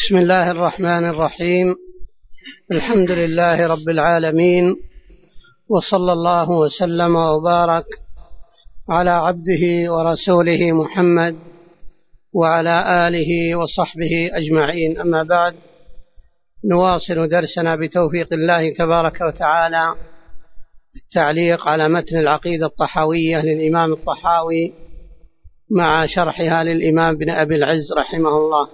بسم الله الرحمن الرحيم. الحمد لله رب العالمين، وصلى الله وسلم وبارك على عبده ورسوله محمد وعلى آله وصحبه أجمعين. أما بعد، نواصل درسنا بتوفيق الله تبارك وتعالى التعليق على متن العقيدة الطحاوية للإمام الطحاوي مع شرحها للإمام ابن أبي العز رحمه الله.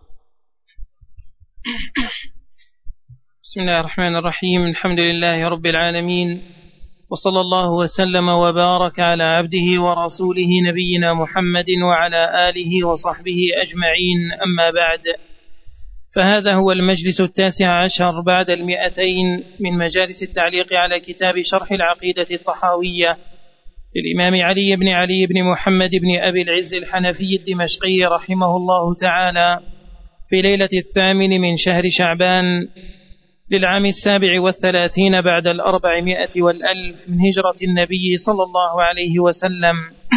بسم الله الرحمن الرحيم. الحمد لله رب العالمين، وصلى الله وسلم وبارك على عبده ورسوله نبينا محمد وعلى آله وصحبه أجمعين. أما بعد، فهذا هو المجلس 19 بعد 200 من مجالس التعليق على كتاب شرح العقيدة الطحاوية للإمام علي بن محمد بن أبي العز الحنفي الدمشقي رحمه الله تعالى، في ليلة 8 من شهر شعبان للعام 37 بعد 400 والألف من هجرة النبي صلى الله عليه وسلم.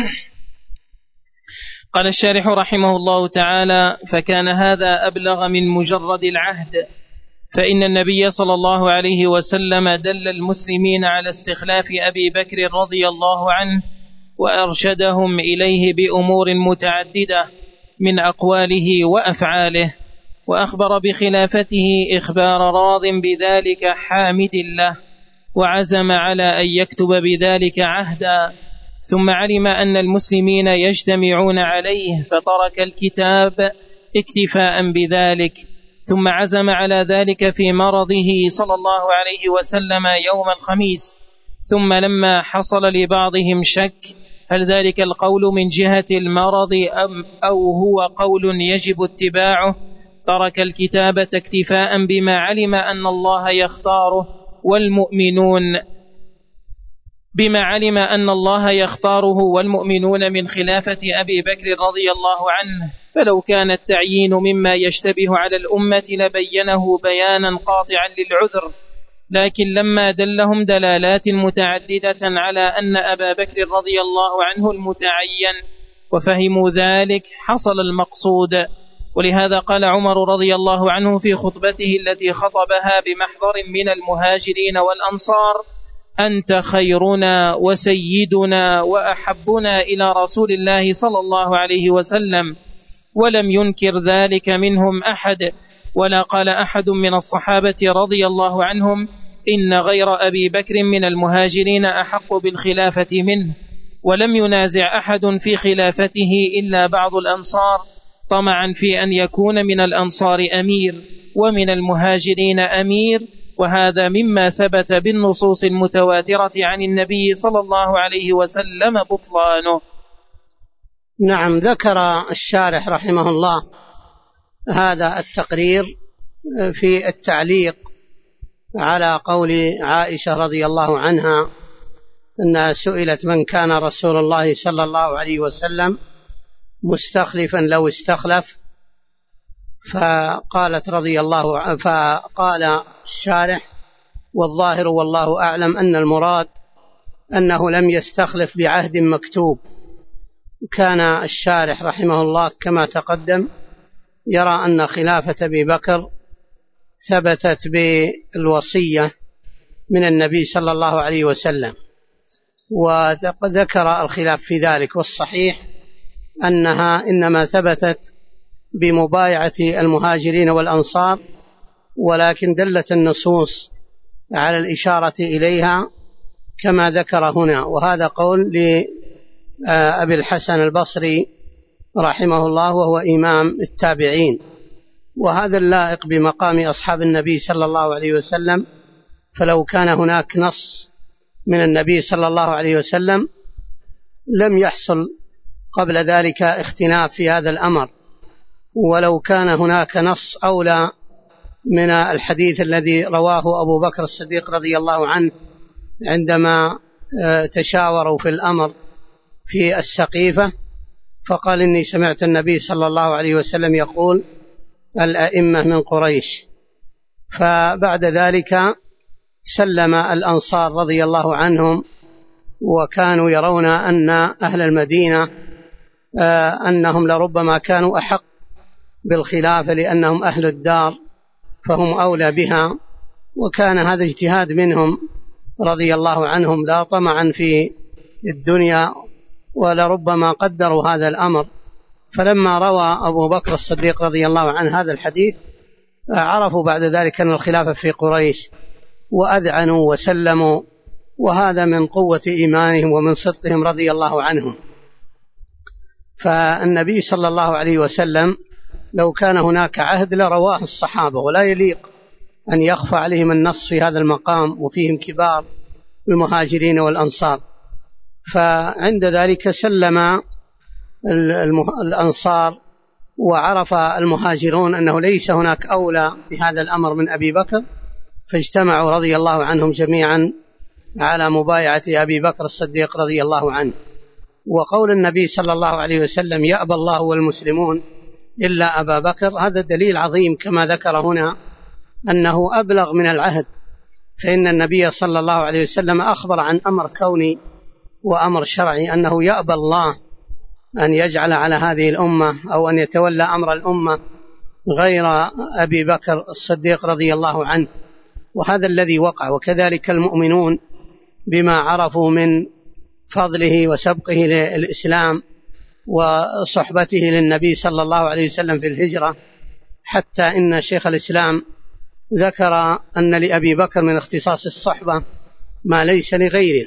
قال الشارح رحمه الله تعالى: فكان هذا أبلغ من مجرد العهد، فإن النبي صلى الله عليه وسلم دل المسلمين على استخلاف أبي بكر رضي الله عنه، وأرشدهم إليه بأمور متعددة من أقواله وأفعاله، وأخبر بخلافته إخبار راض بذلك حامد له، وعزم على أن يكتب بذلك عهدا، ثم علم أن المسلمين يجتمعون عليه فترك الكتاب اكتفاء بذلك، ثم عزم على ذلك في مرضه صلى الله عليه وسلم يوم الخميس. ثم لما حصل لبعضهم شك هل ذلك القول من جهة المرض أو هو قول يجب اتباعه، ترك الكتابة اكتفاء بما علم أن الله يختاره والمؤمنون من خلافة أبي بكر رضي الله عنه. فلو كان التعيين مما يشتبه على الأمة لبينه بيانا قاطعا للعذر، لكن لما دلهم دلالات متعددة على أن أبا بكر رضي الله عنه المتعين وفهموا ذلك حصل المقصود. ولهذا قال عمر رضي الله عنه في خطبته التي خطبها بمحضر من المهاجرين والأنصار: أنت خيرنا وسيدنا وأحبنا إلى رسول الله صلى الله عليه وسلم، ولم ينكر ذلك منهم أحد، ولا قال أحد من الصحابة رضي الله عنهم إن غير أبي بكر من المهاجرين أحق بالخلافة منه، ولم ينازع أحد في خلافته إلا بعض الأنصار طمعا في أن يكون من الأنصار أمير ومن المهاجرين أمير، وهذا مما ثبت بالنصوص المتواترة عن النبي صلى الله عليه وسلم بطلانه. نعم، ذكر الشارح رحمه الله هذا التقرير في التعليق على قول عائشة رضي الله عنها أنها سئلت: من كان رسول الله صلى الله عليه وسلم مستخلفا لو استخلف؟ فقال الشارح: والظاهر والله أعلم أن المراد أنه لم يستخلف بعهد مكتوب. كان الشارح رحمه الله كما تقدم يرى أن خلافة أبي بكر ثبتت بالوصية من النبي صلى الله عليه وسلم، وذكر الخلاف في ذلك، والصحيح أنها إنما ثبتت بمبايعة المهاجرين والأنصار، ولكن دلت النصوص على الإشارة إليها كما ذكر هنا. وهذا قول لأبي الحسن البصري رحمه الله، وهو إمام التابعين، وهذا اللائق بمقام أصحاب النبي صلى الله عليه وسلم. فلو كان هناك نص من النبي صلى الله عليه وسلم لم يحصل قبل ذلك اختلاف في هذا الأمر، ولو كان هناك نص أولى من الحديث الذي رواه أبو بكر الصديق رضي الله عنه عندما تشاوروا في الأمر في السقيفة، فقال: إني سمعت النبي صلى الله عليه وسلم يقول: الأئمة من قريش. فبعد ذلك سلم الأنصار رضي الله عنهم، وكانوا يرون أن أهل المدينة أنهم لربما كانوا أحق بالخلافة لأنهم أهل الدار فهم أولى بها، وكان هذا اجتهاد منهم رضي الله عنهم لا طمعا في الدنيا، ولربما قدروا هذا الأمر. فلما روى أبو بكر الصديق رضي الله عنه هذا الحديث عرفوا بعد ذلك أن الخلافة في قريش وأذعنوا وسلموا، وهذا من قوة إيمانهم ومن صدقهم رضي الله عنهم. فالنبي صلى الله عليه وسلم لو كان هناك عهد لرواه الصحابة، ولا يليق أن يخفى عليهم النص في هذا المقام وفيهم كبار المهاجرين والأنصار. فعند ذلك سلم الأنصار، وعرف المهاجرون أنه ليس هناك أولى بهذا الأمر من أبي بكر، فاجتمعوا رضي الله عنهم جميعا على مبايعة أبي بكر الصديق رضي الله عنه. وقول النبي صلى الله عليه وسلم يأبى الله والمسلمون إلا أبا بكر، هذا دليل عظيم كما ذكر هنا أنه أبلغ من العهد، فإن النبي صلى الله عليه وسلم أخبر عن أمر كوني وأمر شرعي، أنه يأبى الله أن يجعل على هذه الأمة أو أن يتولى أمر الأمة غير أبي بكر الصديق رضي الله عنه، وهذا الذي وقع. وكذلك المؤمنون بما عرفوا من فضله وسبقه للإسلام وصحبته للنبي صلى الله عليه وسلم في الهجرة، حتى إن شيخ الإسلام ذكر أن لأبي بكر من اختصاص الصحبة ما ليس لغيره.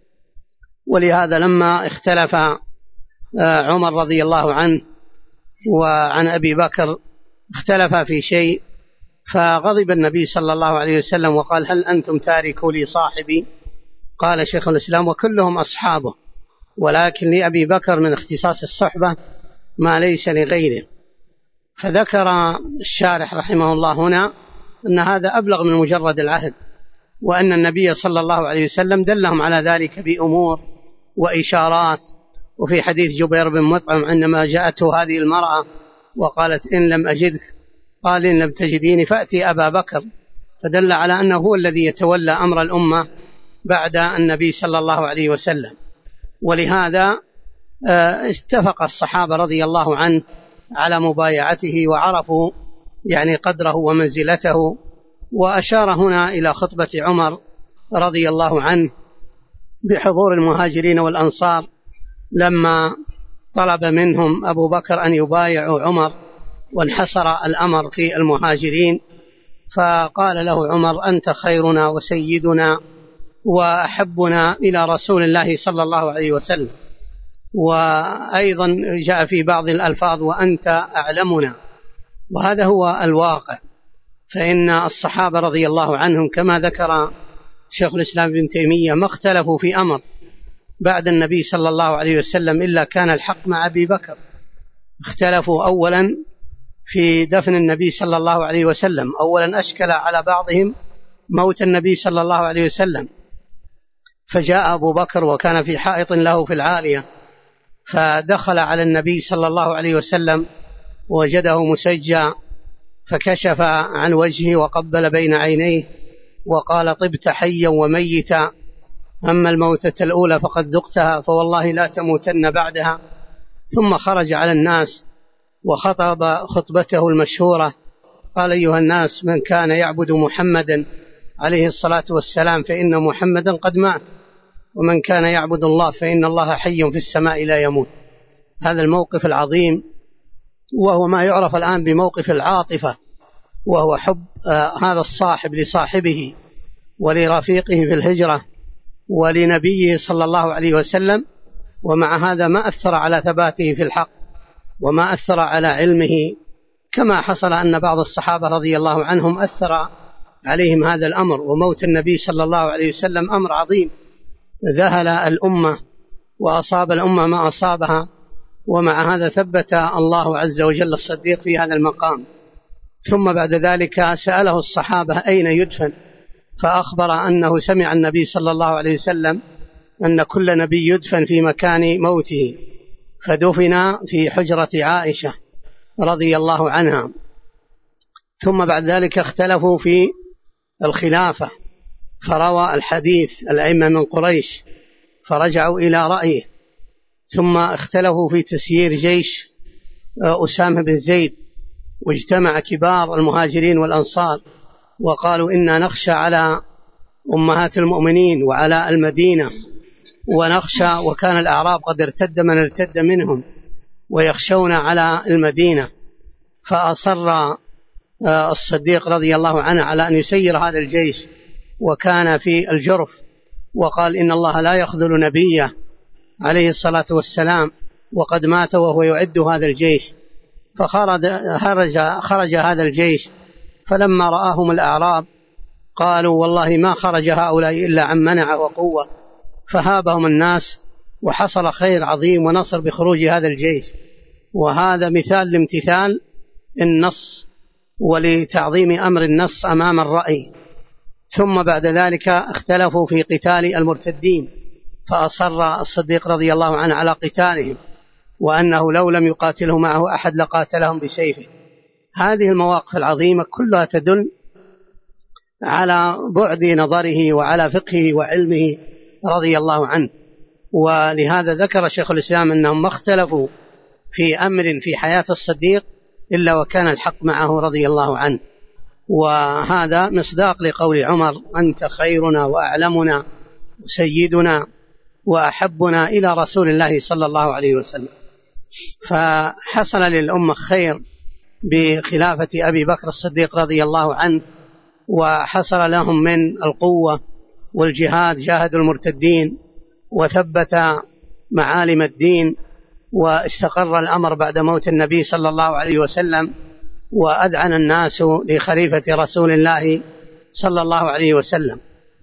ولهذا لما اختلف عمر رضي الله عنه وعن أبي بكر اختلف في شيء، فغضب النبي صلى الله عليه وسلم وقال هل أنتم تاركوا لي صاحبي؟ قال شيخ الإسلام وكلهم أصحابه، ولكن لأبي بكر من اختصاص الصحبة ما ليس لغيره. فذكر الشارح رحمه الله هنا أن هذا أبلغ من مجرد العهد، وأن النبي صلى الله عليه وسلم دلهم على ذلك بأمور وإشارات. وفي حديث جبير بن مطعم عندما جاءته هذه المرأة وقالت إن لم أجدك، قال إن لم تجديني فأتي أبا بكر، فدل على أنه هو الذي يتولى أمر الأمة بعد النبي صلى الله عليه وسلم. ولهذا اتفق الصحابة رضي الله عنه على مبايعته وعرفوا يعني قدره ومنزلته. وأشار هنا إلى خطبة عمر رضي الله عنه بحضور المهاجرين والأنصار لما طلب منهم أبو بكر أن يبايعوا عمر، وانحصر الأمر في المهاجرين، فقال له عمر أنت خيرنا وسيدنا وأحبنا إلى رسول الله صلى الله عليه وسلم. وأيضا جاء في بعض الألفاظ وأنت أعلمنا، وهذا هو الواقع. فإن الصحابة رضي الله عنهم كما ذكر شيخ الإسلام ابن تيمية ما اختلفوا في أمر بعد النبي صلى الله عليه وسلم إلا كان الحق مع أبي بكر. اختلفوا أولا في دفن النبي صلى الله عليه وسلم، أولا أشكل على بعضهم موت النبي صلى الله عليه وسلم، فجاء أبو بكر وكان في حائط له في العالية، فدخل على النبي صلى الله عليه وسلم ووجده مسجى، فكشف عن وجهه وقبل بين عينيه وقال طبت حيا وميتا، أما الموتة الأولى فقد ذقتها فوالله لا تموتن بعدها. ثم خرج على الناس وخطب خطبته المشهورة، قال أيها الناس من كان يعبد محمدا عليه الصلاة والسلام فإن محمدا قد مات، ومن كان يعبد الله فإن الله حي في السماء لا يموت. هذا الموقف العظيم، وهو ما يعرف الآن بموقف العاطفة، وهو حب هذا الصاحب لصاحبه ولرفيقه في الهجرة ولنبيه صلى الله عليه وسلم. ومع هذا ما أثر على ثباته في الحق وما أثر على علمه، كما حصل أن بعض الصحابة رضي الله عنهم أثر عليهم هذا الأمر. وموت النبي صلى الله عليه وسلم أمر عظيم ذهل الأمة وأصاب الأمة ما أصابها، ومع هذا ثبت الله عز وجل الصديق في هذا المقام. ثم بعد ذلك سأله الصحابة أين يدفن، فأخبر أنه سمع النبي صلى الله عليه وسلم أن كل نبي يدفن في مكان موته، فدفن في حجرة عائشة رضي الله عنها. ثم بعد ذلك اختلفوا في الخلافة، فروى الحديث الأئمة من قريش فرجعوا إلى رأيه. ثم اختلفوا في تسيير جيش أسامة بن زيد، واجتمع كبار المهاجرين والأنصار وقالوا إنا نخشى على أمهات المؤمنين وعلى المدينة ونخشى، وكان الأعراب قد ارتد من ارتد منهم ويخشون على المدينة. فأصر الصديق رضي الله عنه على أن يسير هذا الجيش، وكان في الجرف، وقال إن الله لا يخذل نبيه عليه الصلاة والسلام وقد مات وهو يعد هذا الجيش. فخرج هذا الجيش، فلما رآهم الأعراب قالوا والله ما خرج هؤلاء إلا عن منع وقوة، فهابهم الناس وحصل خير عظيم ونصر بخروج هذا الجيش. وهذا مثال لامتثال النص ولتعظيم أمر النص أمام الرأي. ثم بعد ذلك اختلفوا في قتال المرتدين، فأصر الصديق رضي الله عنه على قتالهم، وأنه لو لم يقاتله معه أحد لقاتلهم بسيفه. هذه المواقف العظيمة كلها تدل على بعد نظره وعلى فقهه وعلمه رضي الله عنه. ولهذا ذكر شيخ الإسلام أنهم ما اختلفوا في أمر في حياة الصديق إلا وكان الحق معه رضي الله عنه. وهذا مصداق لقول عمر: أنت خيرنا وأعلمنا وسيدنا وأحبنا إلى رسول الله صلى الله عليه وسلم. فحصل للأمة خير بخلافة أبي بكر الصديق رضي الله عنه، وحصل لهم من القوة والجهاد، جاهدوا المرتدين وثبت معالم الدين، واستقر الأمر بعد موت النبي صلى الله عليه وسلم، وأذعن الناس لخليفة رسول الله صلى الله عليه وسلم.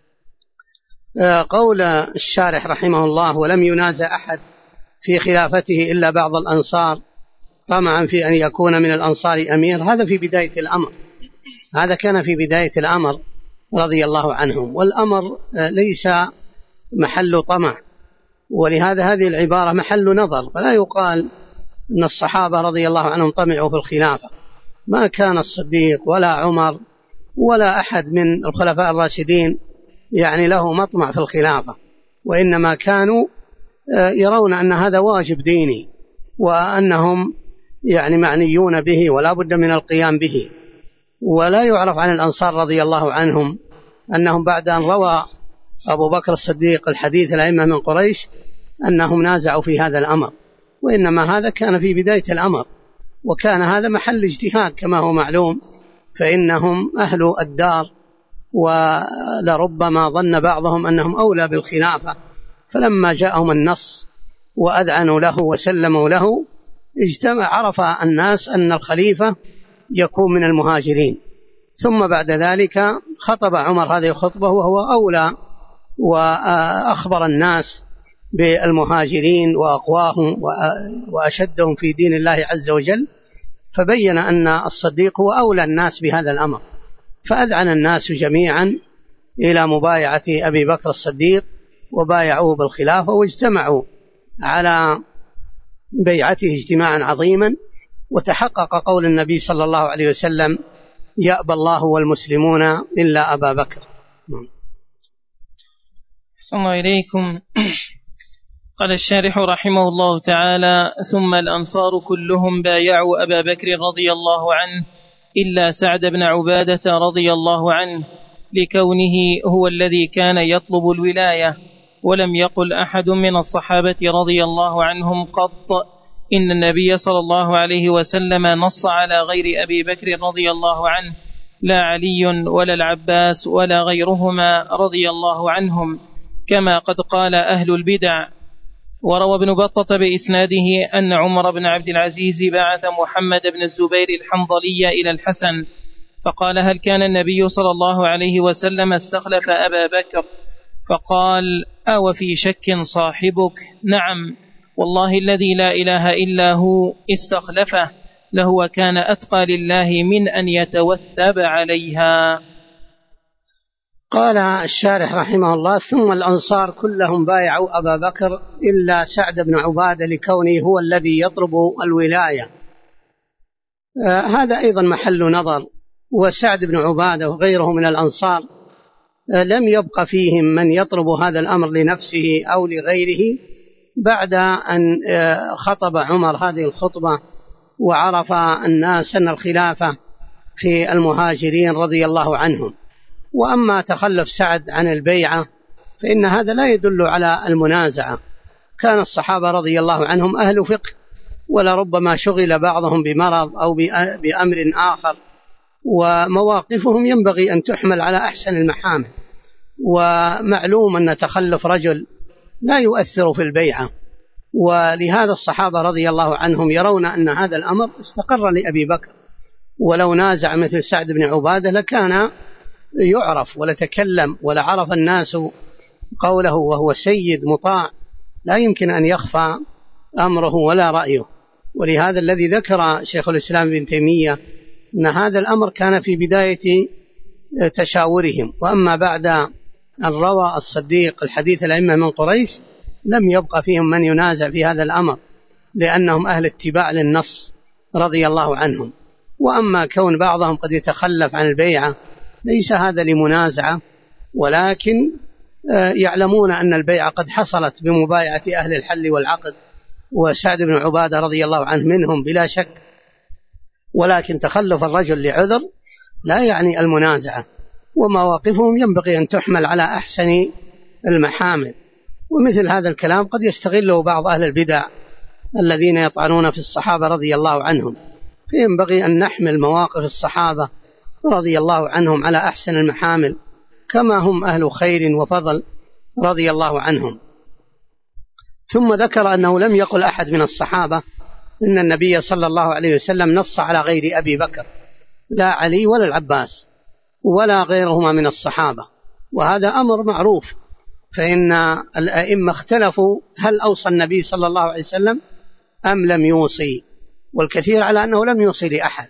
قول الشارح رحمه الله: ولم ينازع أحد في خلافته إلا بعض الأنصار طمعا في أن يكون من الأنصار أمير، هذا في بداية الأمر، هذا كان في بداية الأمر رضي الله عنهم، والأمر ليس محل طمع، ولهذا هذه العبارة محل نظر. فلا يقال أن الصحابة رضي الله عنهم طمعوا في الخلافة، ما كان الصديق ولا عمر ولا أحد من الخلفاء الراشدين يعني له مطمع في الخلافة، وإنما كانوا يرون أن هذا واجب ديني وأنهم يعني معنيون به ولا بد من القيام به. ولا يعرف عن الأنصار رضي الله عنهم أنهم بعد أن روى أبو بكر الصديق الحديث الأئمة من قريش أنهم نازعوا في هذا الأمر، وإنما هذا كان في بداية الأمر، وكان هذا محل اجتهاد كما هو معلوم، فإنهم أهل الدار، ولربما ظن بعضهم أنهم أولى بالخلافة، فلما جاءهم النص وأذعنوا له وسلموا له عرف الناس أن الخليفة يكون من المهاجرين. ثم بعد ذلك خطب عمر هذه الخطبة وهو أولى وأخبر الناس بالمهاجرين وأقواهم وأشدهم في دين الله عز وجل، فبين أن الصديق هو أولى الناس بهذا الأمر، فأذعن الناس جميعا إلى مبايعة أبي بكر الصديق وبايعوه بالخلافة، واجتمعوا على بيعته اجتماعا عظيما، وتحقق قول النبي صلى الله عليه وسلم: يأبى الله والمسلمون إلا أبا بكر. صلى الله إليكم. قال الشارح رحمه الله تعالى: ثم الأنصار كلهم بايعوا أبا بكر رضي الله عنه إلا سعد بن عبادة رضي الله عنه، لكونه هو الذي كان يطلب الولاية. ولم يقل أحد من الصحابة رضي الله عنهم قط إن النبي صلى الله عليه وسلم نص على غير أبي بكر رضي الله عنه، لا علي ولا العباس ولا غيرهما رضي الله عنهم، كما قد قال أهل البدع. وروى ابن بطة بإسناده أن عمر بن عبد العزيز بعث محمد بن الزبير الحنظلي إلى الحسن فقال: هل كان النبي صلى الله عليه وسلم استخلف أبا بكر؟ فقال: أو في شك صاحبك؟ نعم والله الذي لا إله إلا هو استخلفه، لهو كان أتقى لله من أن يتوثب عليها. قال الشارح رحمه الله: ثم الأنصار كلهم بايعوا أبا بكر إلا سعد بن عبادة لكونه هو الذي يطلب الولاية. هذا أيضا محل نظر، وسعد بن عبادة وغيره من الأنصار لم يبق فيهم من يطلب هذا الأمر لنفسه أو لغيره بعد أن خطب عمر هذه الخطبة وعرف الناس أن الخلافة في المهاجرين رضي الله عنهم. وأما تخلف سعد عن البيعة فإن هذا لا يدل على المنازعة. كان الصحابة رضي الله عنهم أهل فقه، ولربما شغل بعضهم بمرض أو بأمر آخر، ومواقفهم ينبغي أن تحمل على أحسن المحامل. ومعلوم أن تخلف رجل لا يؤثر في البيعة، ولهذا الصحابة رضي الله عنهم يرون أن هذا الأمر استقر لأبي بكر، ولو نازع مثل سعد بن عبادة لكان يعرف ولتكلم ولعرف الناس قوله، وهو سيد مطاع لا يمكن أن يخفى أمره ولا رأيه. ولهذا الذي ذكر شيخ الإسلام ابن تيمية أن هذا الأمر كان في بداية تشاورهم، وأما بعد أن روى الصديق الحديث الأئمة من قريش لم يبقى فيهم من ينازع في هذا الأمر، لأنهم أهل اتباع للنص رضي الله عنهم. وأما كون بعضهم قد يتخلف عن البيعة ليس هذا لمنازعة، ولكن يعلمون أن البيعة قد حصلت بمبايعة أهل الحل والعقد، وسعد بن عبادة رضي الله عنه منهم بلا شك، ولكن تخلف الرجل لعذر لا يعني المنازعة، ومواقفهم ينبغي أن تحمل على أحسن المحامل. ومثل هذا الكلام قد يستغله بعض أهل البدع الذين يطعنون في الصحابة رضي الله عنهم، فينبغي أن نحمل مواقف الصحابة رضي الله عنهم على أحسن المحامل، كما هم أهل خير وفضل رضي الله عنهم. ثم ذكر أنه لم يقل أحد من الصحابة إن النبي صلى الله عليه وسلم نص على غير أبي بكر، لا علي ولا العباس ولا غيرهما من الصحابة، وهذا أمر معروف. فإن الأئمة اختلفوا هل أوصى النبي صلى الله عليه وسلم أم لم يوصي، والكثير على أنه لم يوصي لأحد،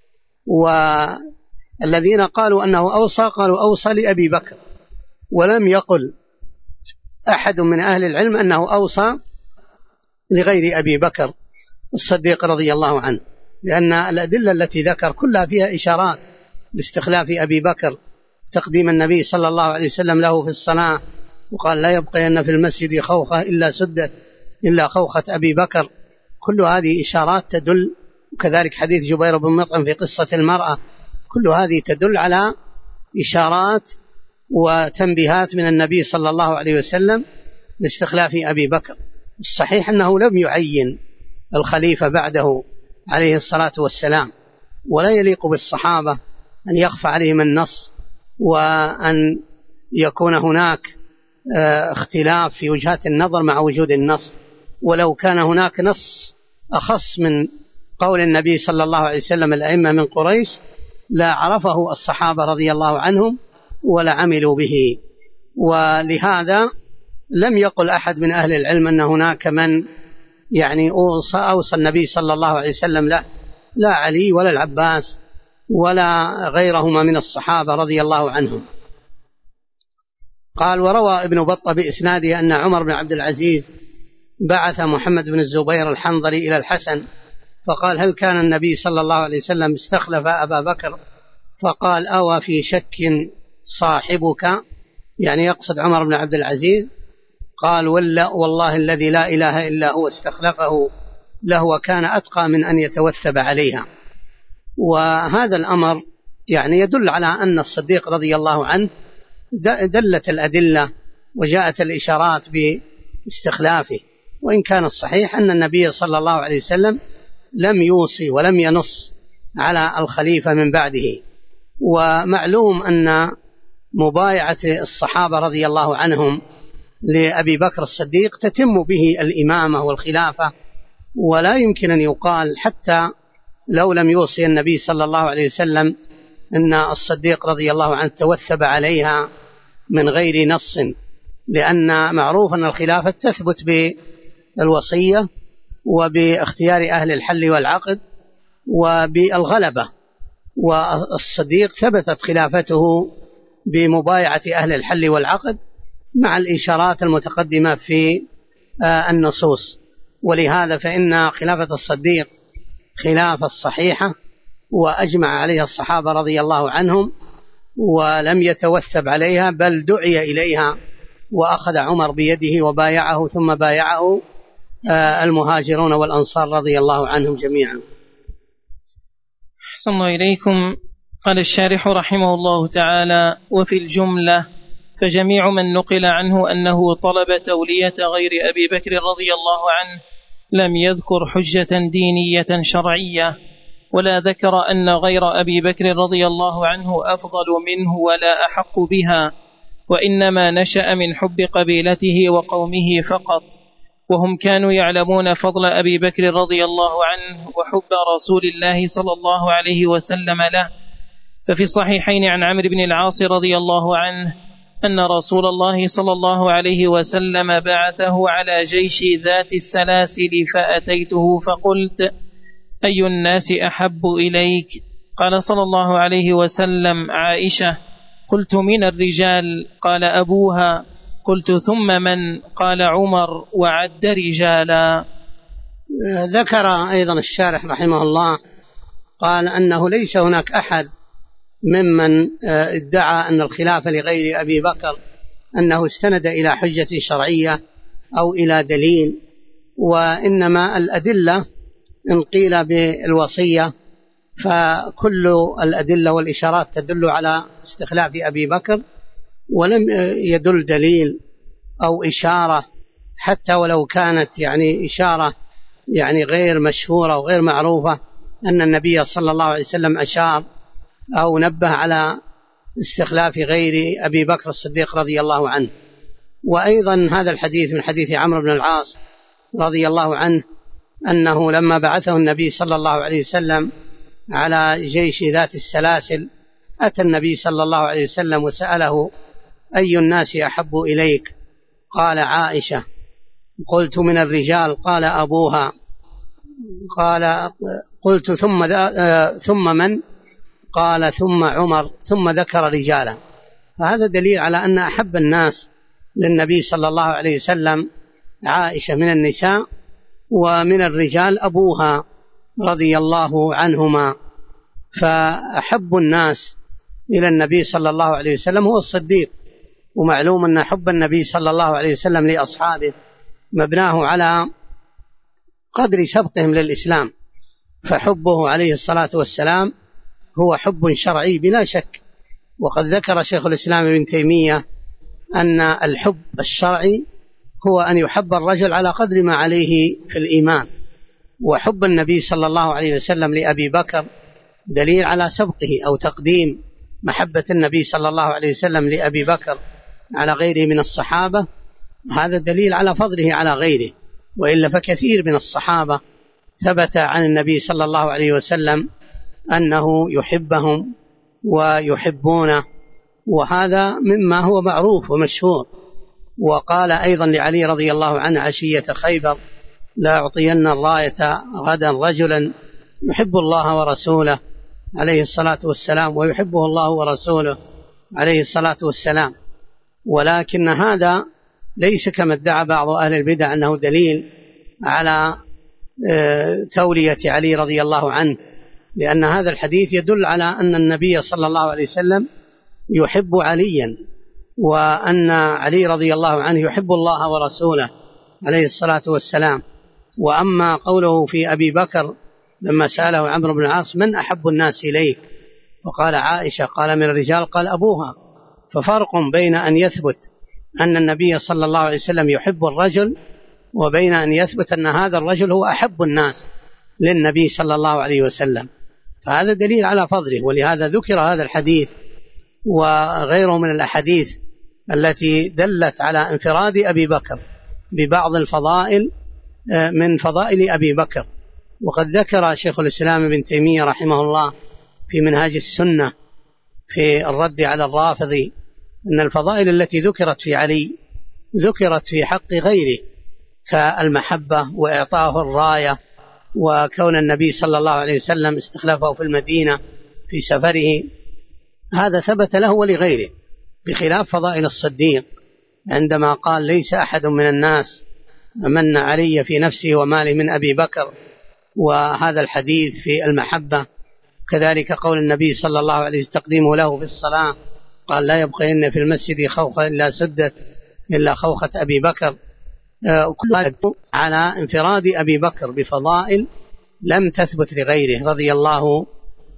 والذين قالوا أنه أوصى قالوا أوصى لأبي بكر، ولم يقل أحد من أهل العلم أنه أوصى لغير أبي بكر الصديق رضي الله عنه، لأن الأدلة التي ذكر كلها فيها إشارات باستخلاف أبي بكر، تقديم النبي صلى الله عليه وسلم له في الصلاة، وقال لا يبقين في المسجد خوخة إلا سدت إلا خوخة أبي بكر. كل هذه إشارات تدل، وكذلك حديث جبير بن مطعم في قصة المرأة، كل هذه تدل على إشارات وتنبيهات من النبي صلى الله عليه وسلم لاستخلاف أبي بكر. الصحيح أنه لم يعين الخليفة بعده عليه الصلاة والسلام، ولا يليق بالصحابة أن يخفى عليهم النص، وأن يكون هناك اختلاف في وجهات النظر مع وجود النص. ولو كان هناك نص أخص من قول النبي صلى الله عليه وسلم الأئمة من قريش لا عرفه الصحابة رضي الله عنهم ولا عملوا به. ولهذا لم يقل أحد من أهل العلم أن هناك من يعني أوصى النبي صلى الله عليه وسلم له، لا علي ولا العباس ولا غيرهما من الصحابة رضي الله عنهم. قال: وروى ابن بطة بإسناده أن عمر بن عبد العزيز بعث محمد بن الزبير الحنظلي إلى الحسن فقال: هل كان النبي صلى الله عليه وسلم استخلف أبا بكر؟ فقال: أوى في شك صاحبك، يعني يقصد عمر بن عبد العزيز. قال: والله الذي لا إله إلا هو استخلفه له وكان أتقى من أن يتوثب عليها. وهذا الأمر يعني يدل على أن الصديق رضي الله عنه دلت الأدلة وجاءت الإشارات باستخلافه، وإن كان الصحيح أن النبي صلى الله عليه وسلم لم يوصي ولم ينص على الخليفة من بعده. ومعلوم أن مبايعة الصحابة رضي الله عنهم لأبي بكر الصديق تتم به الإمامة والخلافة، ولا يمكن أن يقال حتى لو لم يوصي النبي صلى الله عليه وسلم أن الصديق رضي الله عنه توثب عليها من غير نص، لأن معروف أن الخلافة تثبت بالوصية وباختيار أهل الحل والعقد وبالغلبة، والصديق ثبتت خلافته بمبايعة أهل الحل والعقد مع الإشارات المتقدمة في النصوص. ولهذا فإن خلافة الصديق خلافة الصحيحة وأجمع عليها الصحابة رضي الله عنهم، ولم يتوثب عليها بل دعي إليها، وأخذ عمر بيده وبايعه، ثم بايعه المهاجرون والأنصار رضي الله عنهم جميعا. أحسن الله إليكم. قال الشارح رحمه الله تعالى: وفي الجملة فجميع من نقل عنه أنه طلب تولية غير أبي بكر رضي الله عنه لم يذكر حجة دينية شرعية، ولا ذكر أن غير أبي بكر رضي الله عنه أفضل منه ولا أحق بها، وإنما نشأ من حب قبيلته وقومه فقط، وهم كانوا يعلمون فضل أبي بكر رضي الله عنه وحب رسول الله صلى الله عليه وسلم له. ففي الصحيحين عن عمرو بن العاص رضي الله عنه أن رسول الله صلى الله عليه وسلم بعثه على جيش ذات السلاسل، فأتيته فقلت: أي الناس أحب إليك؟ قال صلى الله عليه وسلم: عائشة. قلت: من الرجال؟ قال: أبوها. قلت: ثم من؟ قال: عمر، وعد رجالا. ذكر أيضا الشارح رحمه الله قال أنه ليس هناك أحد ممن ادعى أن الخلافة لغير أبي بكر أنه استند إلى حجة شرعية أو إلى دليل، وإنما الأدلة إن قيل بالوصية فكل الأدلة والإشارات تدل على استخلاف أبي بكر، ولم يدل دليل أو إشارة حتى ولو كانت إشارة غير مشهورة وغير معروفة أن النبي صلى الله عليه وسلم أشار أو نبه على استخلاف غير أبي بكر الصديق رضي الله عنه. وأيضا هذا الحديث من حديث عمرو بن العاص رضي الله عنه أنه لما بعثه النبي صلى الله عليه وسلم على جيش ذات السلاسل أتى النبي صلى الله عليه وسلم وسأله: أي الناس أحب إليك؟ قال: عائشة. قلت: من الرجال؟ قال: أبوها. قال: قلت: ثم من؟ قال: ثم عمر، ثم ذكر رجالا. فهذا دليل على أن أحب الناس للنبي صلى الله عليه وسلم عائشة من النساء، ومن الرجال أبوها رضي الله عنهما. فأحب الناس إلى النبي صلى الله عليه وسلم هو الصديق، ومعلوم أن حب النبي صلى الله عليه وسلم لأصحابه مبناه على قدر سبقهم للإسلام، فحبه عليه الصلاة والسلام هو حب شرعي بلا شك. وقد ذكر شيخ الإسلام ابن تيمية أن الحب الشرعي هو أن يحب الرجل على قدر ما عليه في الإيمان، وحب النبي صلى الله عليه وسلم لأبي بكر دليل على سبقه أو تقديم محبة النبي صلى الله عليه وسلم لأبي بكر على غيره من الصحابة، هذا دليل على فضله على غيره. وإلا فكثير من الصحابة ثبت عن النبي صلى الله عليه وسلم أنه يحبهم ويحبونه، وهذا مما هو معروف ومشهور. وقال أيضا لعلي رضي الله عنه عشية خيبر: لا أعطين الراية غدا رجلا يحب الله ورسوله عليه الصلاة والسلام ويحبه الله ورسوله عليه الصلاة والسلام. ولكن هذا ليس كما ادعى بعض أهل البدع أنه دليل على تولية علي رضي الله عنه، لأن هذا الحديث يدل على أن النبي صلى الله عليه وسلم يحب عليا، وأن علي رضي الله عنه يحب الله ورسوله عليه الصلاة والسلام. وأما قوله في أبي بكر لما سأله عمرو بن العاص: من أحب الناس إليك؟ وقال: عائشة. قال: من الرجال؟ قال: أبوها. ففرق بين أن يثبت أن النبي صلى الله عليه وسلم يحب الرجل، وبين أن يثبت أن هذا الرجل هو أحب الناس للنبي صلى الله عليه وسلم، فهذا دليل على فضله. ولهذا ذكر هذا الحديث وغيره من الأحاديث التي دلت على انفراد أبي بكر ببعض الفضائل من فضائل أبي بكر. وقد ذكر شيخ الإسلام ابن تيمية رحمه الله في منهاج السنة في الرد على الرافضي أن الفضائل التي ذكرت في علي ذكرت في حق غيره، كالمحبة وإعطاه الراية، وكون النبي صلى الله عليه وسلم استخلفه في المدينة في سفره، هذا ثبت له ولغيره، بخلاف فضائل الصديق عندما قال: ليس أحد من الناس من علي في نفسه وماله من أبي بكر. وهذا الحديث في المحبة. كذلك قول النبي صلى الله عليه وسلم تقديمه له في الصلاة، قال: لا يبقين في المسجد خوخة إلا سدت إلا خوخة أبي بكر. كلها على انفراد أبي بكر بفضائل لم تثبت لغيره رضي الله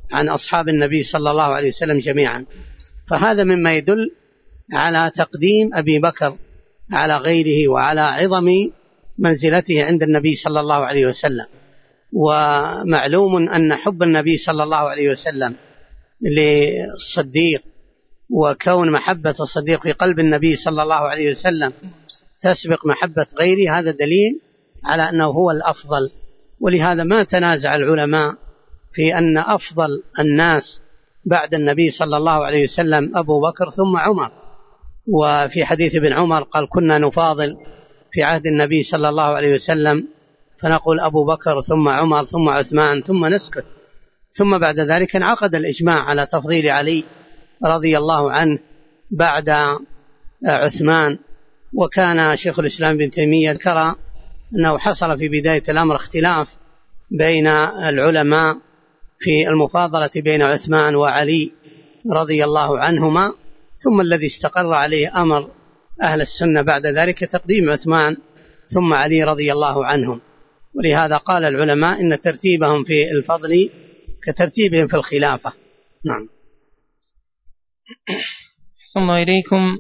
عن أصحاب النبي صلى الله عليه وسلم جميعا. فهذا مما يدل على تقديم أبي بكر على غيره وعلى عظم منزلته عند النبي صلى الله عليه وسلم. ومعلوم أن حب النبي صلى الله عليه وسلم للصديق وكون محبة الصديق في قلب النبي صلى الله عليه وسلم تسبق محبة غيره، هذا دليل على أنه هو الأفضل. ولهذا ما تنازع العلماء في أن أفضل الناس بعد النبي صلى الله عليه وسلم أبو بكر ثم عمر. وفي حديث ابن عمر قال: كنا نفاضل في عهد النبي صلى الله عليه وسلم فنقول أبو بكر ثم عمر ثم عثمان ثم نسكت. ثم بعد ذلك انعقد الإجماع على تفضيل علي رضي الله عنه بعد عثمان. وكان شيخ الإسلام ابن تيمية ذكر أنه حصل في بداية الأمر اختلاف بين العلماء في المفاضلة بين عثمان وعلي رضي الله عنهما، ثم الذي استقر عليه أمر أهل السنة بعد ذلك تقديم عثمان ثم علي رضي الله عنهم. ولهذا قال العلماء إن ترتيبهم في الفضل كترتيبهم في الخلافة. نعم. أحسن الله إليكم.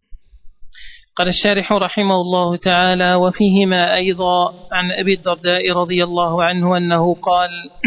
قال الشارح رحمه الله تعالى: وفيهما أيضا عن أبي الدرداء رضي الله عنه أنه قال: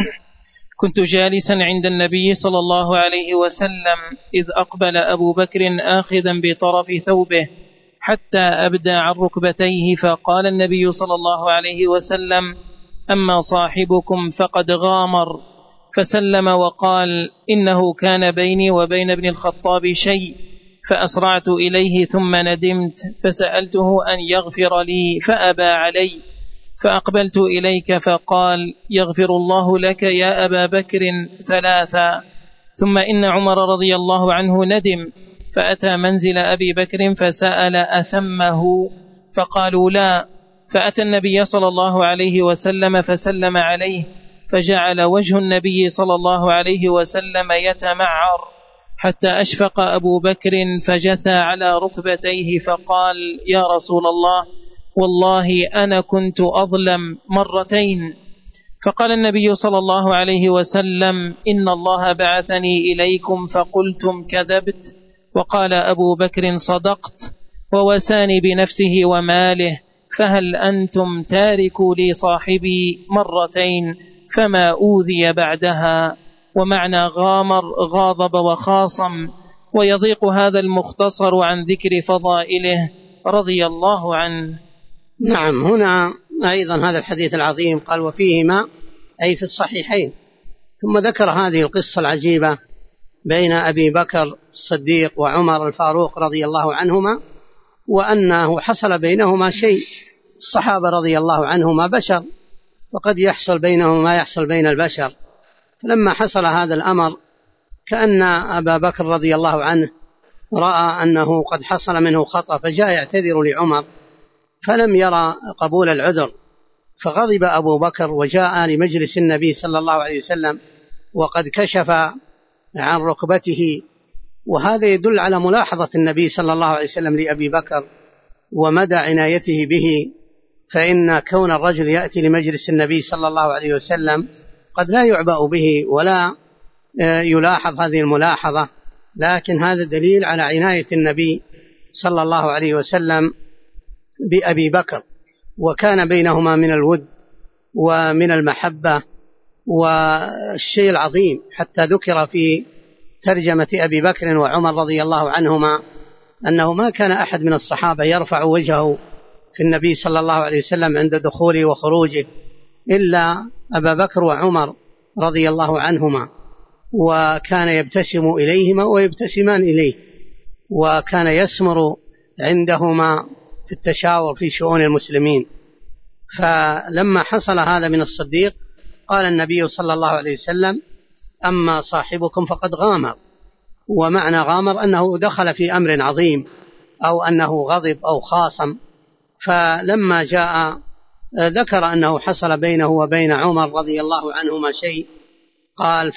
كنت جالسا عند النبي صلى الله عليه وسلم إذ أقبل أبو بكر آخذا بطرف ثوبه حتى أبدى عن ركبتيه، فقال النبي صلى الله عليه وسلم: أما صاحبكم فقد غامر. فسلم وقال: إنه كان بيني وبين ابن الخطاب شيء، فأسرعت إليه ثم ندمت فسألته أن يغفر لي فأبى علي، فأقبلت إليك فقال: يغفر الله لك يا أبا بكر ثلاثا. ثم إن عمر رضي الله عنه ندم فأتى منزل أبي بكر فسأل أثمه، فقالوا لا. فأتى النبي صلى الله عليه وسلم فسلم عليه، فجعل وجه النبي صلى الله عليه وسلم يتمعر حتى أشفق أبو بكر فجثى على ركبتيه فقال: يا رسول الله، والله أنا كنت أظلم مرتين. فقال النبي صلى الله عليه وسلم: إن الله بعثني إليكم فقلتم كذبت. وقال أبو بكر: صدقت، ووساني بنفسه وماله، فهل أنتم تاركوا لي صاحبي مرتين فما أوذي بعدها؟ ومعنى غامر غاضب وخاصم. ويضيق هذا المختصر عن ذكر فضائله رضي الله عنه. نعم. هنا أيضا هذا الحديث العظيم قال: وفيهما أي في الصحيحين. ثم ذكر هذه القصة العجيبة بين أبي بكر الصديق وعمر الفاروق رضي الله عنهما، وأنه حصل بينهما شيء. الصحابة رضي الله عنهما بشر، وقد يحصل بينهم ما يحصل بين البشر. لما حصل هذا الأمر كأن أبا بكر رضي الله عنه رأى أنه قد حصل منه خطأ، فجاء يعتذر لعمر فلم يرى قبول العذر، فغضب أبو بكر وجاء لمجلس النبي صلى الله عليه وسلم وقد كشف عن ركبته. وهذا يدل على ملاحظة النبي صلى الله عليه وسلم لأبي بكر ومدى عنايته به. فإن كون الرجل يأتي لمجلس النبي صلى الله عليه وسلم قد لا يعبأ به ولا يلاحظ هذه الملاحظة، لكن هذا دليل على عناية النبي صلى الله عليه وسلم بأبي بكر. وكان بينهما من الود ومن المحبة والشيء العظيم، حتى ذكر في ترجمة أبي بكر وعمر رضي الله عنهما أنه ما كان أحد من الصحابة يرفع وجهه في النبي صلى الله عليه وسلم عند دخوله وخروجه إلا أبا بكر وعمر رضي الله عنهما، وكان يبتسم إليهما ويبتسمان إليه، وكان يسمر عندهما في التشاور في شؤون المسلمين. فلما حصل هذا من الصديق قال النبي صلى الله عليه وسلم: أما صاحبكم فقد غامر. ومعنى غامر أنه دخل في أمر عظيم أو أنه غضب أو خاصم. فلما جاء ذكر أنه حصل بينه وبين عمر رضي الله عنهما شيء، قال: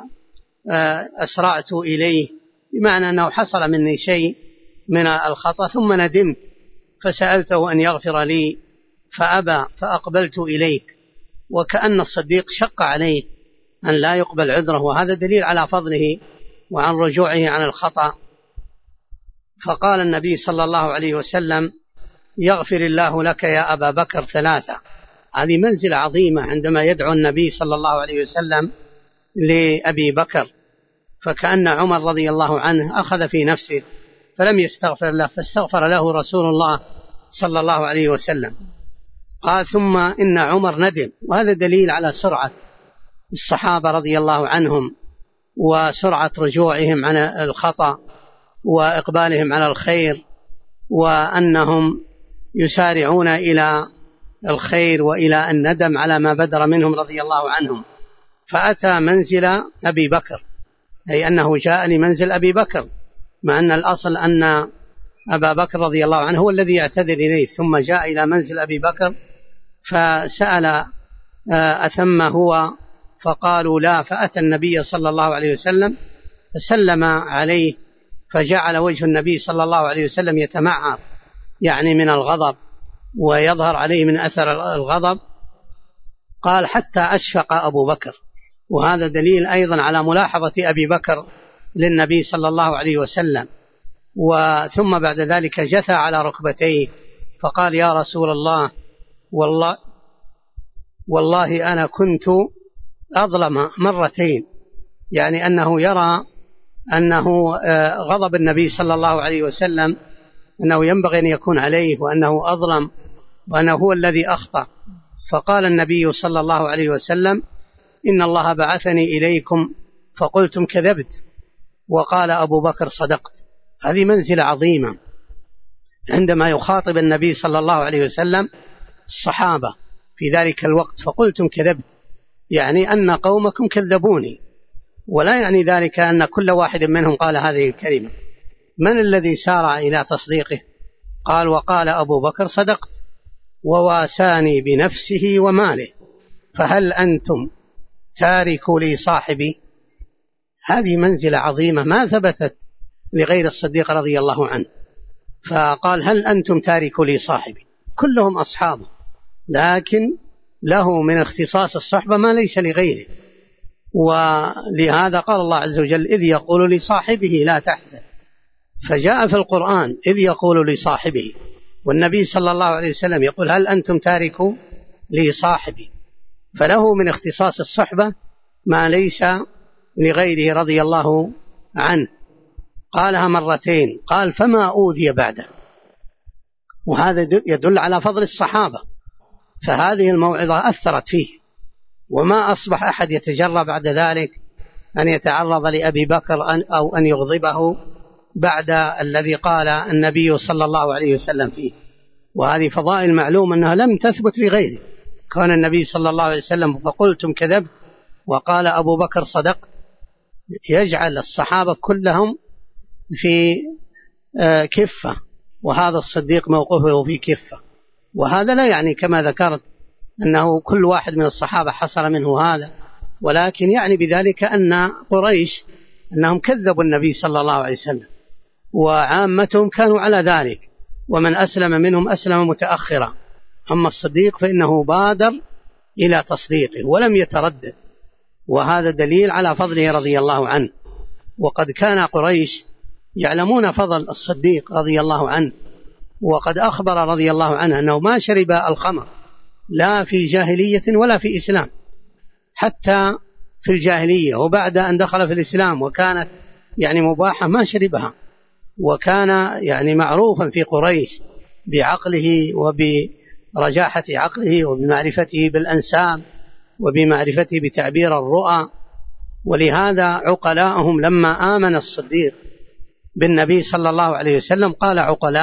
فأسرعت إليه، بمعنى أنه حصل مني شيء من الخطأ ثم ندمت فسألته أن يغفر لي فأبى، فأقبلت إليك. وكأن الصديق شق عليه أن لا يقبل عذره، وهذا دليل على فضله وعن رجوعه عن الخطأ. فقال النبي صلى الله عليه وسلم: يغفر الله لك يا أبا بكر 3. هذه منزلة عظيمة عندما يدعو النبي صلى الله عليه وسلم لأبي بكر، فكأن عمر رضي الله عنه أخذ في نفسه فلم يستغفر له، فاستغفر له رسول الله صلى الله عليه وسلم. قال: ثم إن عمر ندم. وهذا دليل على سرعة الصحابة رضي الله عنهم وسرعة رجوعهم عن الخطأ وإقبالهم على الخير، وأنهم يسارعون إلى الخير وإلى الندم على ما بدر منهم رضي الله عنهم. فأتى منزل أبي بكر، أي أنه جاء لمنزل أبي بكر، مع أن الأصل أن أبا بكر رضي الله عنه هو الذي يعتذر إليه، ثم جاء إلى منزل أبي بكر فسأل: أثم هو؟ فقالوا: لا. فأتى النبي صلى الله عليه وسلم فسلم عليه، فجعل وجه النبي صلى الله عليه وسلم يتمعر يعني من الغضب، ويظهر عليه من أثر الغضب. قال: حتى أشفق أبو بكر. وهذا دليل أيضا على ملاحظة أبي بكر للنبي صلى الله عليه وسلم. ثم بعد ذلك جثى على ركبتيه فقال: يا رسول الله، والله أنا كنت أظلم مرتين، يعني أنه يرى أنه غضب النبي صلى الله عليه وسلم أنه ينبغي أن يكون عليه، وأنه أظلم، وأنه هو الذي أخطأ. فقال النبي صلى الله عليه وسلم: إن الله بعثني إليكم فقلتم كذبت، وقال أبو بكر: صدقت. هذه منزلة عظيمة عندما يخاطب النبي صلى الله عليه وسلم الصحابة في ذلك الوقت: فقلتم كذبت، يعني أن قومكم كذبوني، ولا يعني ذلك أن كل واحد منهم قال هذه الكلمة. من الذي سارع إلى تصديقه؟ قال: وقال أبو بكر: صدقت، وواساني بنفسه وماله، فهل أنتم تاركوا لي صاحبي؟ هذه منزلة عظيمة ما ثبتت لغير الصديق رضي الله عنه. فقال: هل أنتم تاركوا لي صاحبي؟ كلهم أصحابه، لكن له من اختصاص الصحبة ما ليس لغيره. ولهذا قال الله عز وجل: إذ يقول لصاحبه لا تحزن. فجاء في القرآن إذ يقول لصاحبه، والنبي صلى الله عليه وسلم يقول: هل أنتم تاركوا لي صاحبي؟ فله من اختصاص الصحبة ما ليس لغيره رضي الله عنه. قالها مرتين، قال: فما أوذي بعده. وهذا يدل على فضل الصحابة، فهذه الموعظة أثرت فيه، وما أصبح أحد يتجرى بعد ذلك أن يتعرض لأبي بكر أو أن يغضبه بعد الذي قال النبي صلى الله عليه وسلم فيه. وهذه فضائل معلوم أنها لم تثبت لغيره. كان النبي صلى الله عليه وسلم: فقلتم كذبت، وقال أبو بكر: صدقت، يجعل الصحابة كلهم في كفة، وهذا الصديق موقفه في كفة. وهذا لا يعني كما ذكرت أنه كل واحد من الصحابة حصل منه هذا، ولكن يعني بذلك أن قريش أنهم كذبوا النبي صلى الله عليه وسلم، وعامتهم كانوا على ذلك، ومن أسلم منهم أسلم متأخرا. أما الصديق فإنه بادر إلى تصديقه ولم يتردد، وهذا دليل على فضله رضي الله عنه. وقد كان قريش يعلمون فضل الصديق رضي الله عنه، وقد أخبر رضي الله عنه أنه ما شرب الخمر لا في جاهلية ولا في إسلام، حتى في الجاهلية وبعد أن دخل في الإسلام وكانت يعني مباحة ما شربها. وكان يعني معروفا في قريش بعقله وبرجاحة عقله وبمعرفته بالأنساب وبمعرفته بتعبير الرؤى. ولهذا عقلاءهم لما آمن الصديق بالنبي صلى الله عليه وسلم قال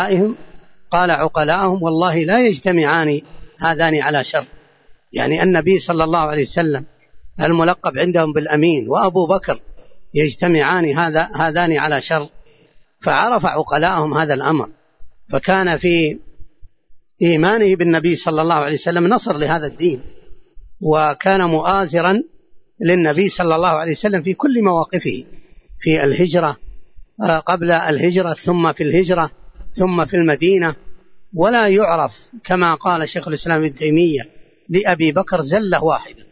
عقلاءهم: والله لا يجتمعان هذان على شر. يعني النبي صلى الله عليه وسلم الملقب عندهم بالأمين وأبو بكر يجتمعان هذان على شر. فعرف عقلاءهم هذا الأمر، فكان في إيمانه بالنبي صلى الله عليه وسلم نصر لهذا الدين، وكان مؤازرا للنبي صلى الله عليه وسلم في كل مواقفه، في الهجرة، قبل الهجرة، ثم في الهجرة، ثم في المدينة. ولا يعرف كما قال شيخ الإسلام ابن تيمية لأبي بكر زلة واحدة،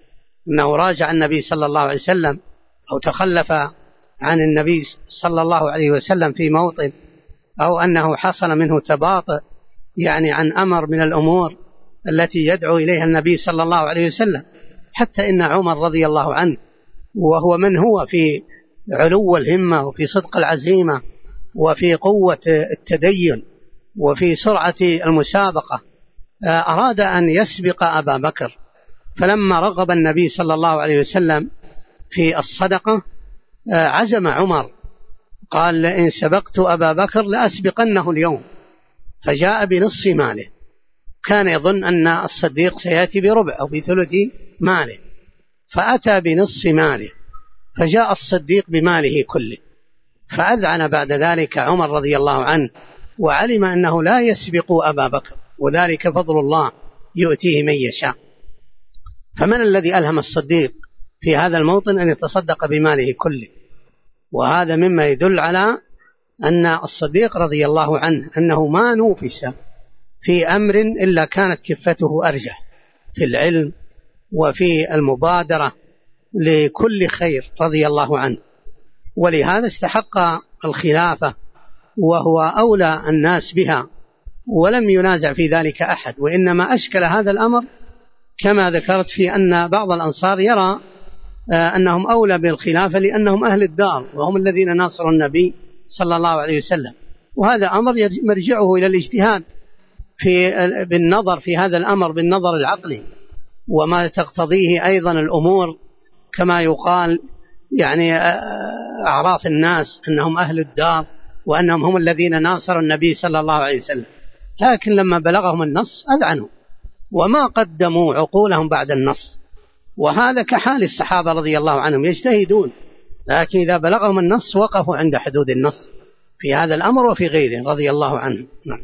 أنه راجع النبي صلى الله عليه وسلم أو تخلف عن النبي صلى الله عليه وسلم في موطن، أو أنه حصل منه تباطؤ يعني عن أمر من الأمور التي يدعو إليها النبي صلى الله عليه وسلم. حتى إن عمر رضي الله عنه، وهو من هو في علو الهمة وفي صدق العزيمة وفي قوة التدين وفي سرعة المسابقة، أراد أن يسبق أبا بكر، فلما رغب النبي صلى الله عليه وسلم في الصدقة عزم عمر، قال لئن سبقت أبا بكر لأسبقنه اليوم، فجاء بنصف ماله. كان يظن أن الصديق سيأتي بربع أو بثلث ماله، فأتى بنصف ماله، فجاء الصديق بماله كله. فأذعن بعد ذلك عمر رضي الله عنه، وعلم أنه لا يسبق أبا بكر، وذلك فضل الله يؤتيه من يشاء. فمن الذي ألهم الصديق في هذا الموطن أن يتصدق بماله كله؟ وهذا مما يدل على أن الصديق رضي الله عنه أنه ما نوفس في أمر إلا كانت كفته أرجح في العلم وفي المبادرة لكل خير رضي الله عنه، ولهذا استحق الخلافة وهو أولى الناس بها، ولم ينازع في ذلك أحد. وإنما أشكل هذا الأمر كما ذكرت في أن بعض الأنصار يرى أنهم أولى بالخلافة لأنهم أهل الدار وهم الذين ناصروا النبي صلى الله عليه وسلم، وهذا أمر مرجعه إلى الاجتهاد بالنظر في هذا الأمر بالنظر العقلي وما تقتضيه أيضا الأمور، كما يقال يعني أعراف الناس أنهم أهل الدار وأنهم هم الذين ناصروا النبي صلى الله عليه وسلم. لكن لما بلغهم النص أذعنوا وما قدموا عقولهم بعد النص، وهذا كحال الصحابة رضي الله عنهم يجتهدون، لكن إذا بلغهم النص وقفوا عند حدود النص في هذا الأمر وفي غيره رضي الله عنهم. نعم.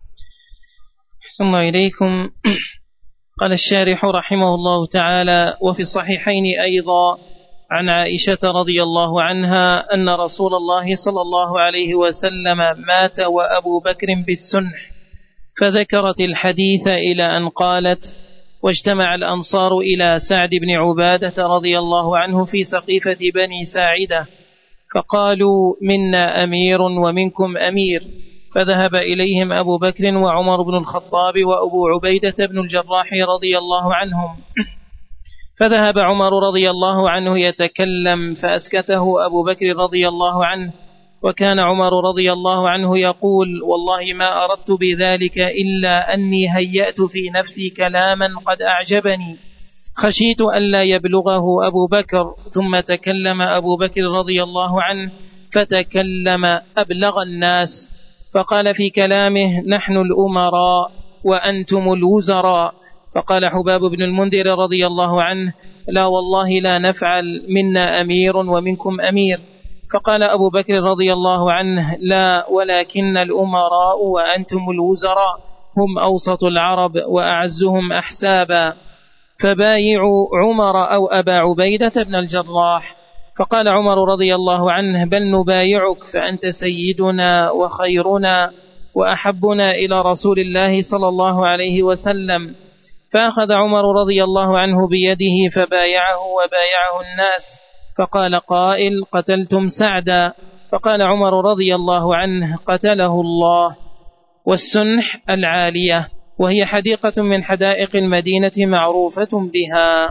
أحسن الله إليكم. قال الشارح رحمه الله تعالى: وفي الصحيحين أيضا عن عائشة رضي الله عنها أن رسول الله صلى الله عليه وسلم مات وأبو بكر بالسنح، فذكرت الحديث إلى أن قالت: واجتمع الأنصار إلى سعد بن عبادة رضي الله عنه في سقيفة بني ساعدة، فقالوا: منا أمير ومنكم أمير، فذهب إليهم أبو بكر وعمر بن الخطاب وأبو عبيدة بن الجراح رضي الله عنهم، فذهب عمر رضي الله عنه يتكلم فأسكته أبو بكر رضي الله عنه، وكان عمر رضي الله عنه يقول: والله ما أردت بذلك إلا أني هيأت في نفسي كلاما قد أعجبني، خشيت ألا يبلغه أبو بكر. ثم تكلم أبو بكر رضي الله عنه فتكلم أبلغ الناس، فقال في كلامه: نحن الأمراء وأنتم الوزراء. فقال حباب بن المنذر رضي الله عنه: لا والله لا نفعل، منا أمير ومنكم أمير. فقال أبو بكر رضي الله عنه: لا، ولكن الأمراء وأنتم الوزراء هم أوسط العرب وأعزهم أحسابا، فبايعوا عمر أو أبا عبيدة بن الجراح. فقال عمر رضي الله عنه: بل نبايعك، فأنت سيدنا وخيرنا وأحبنا إلى رسول الله صلى الله عليه وسلم. فأخذ عمر رضي الله عنه بيده فبايعه وبايعه الناس. فقال قائل: قتلتم سعدا؟ فقال عمر رضي الله عنه: قتله الله. والسنح العالية، وهي حديقة من حدائق المدينة معروفة بها.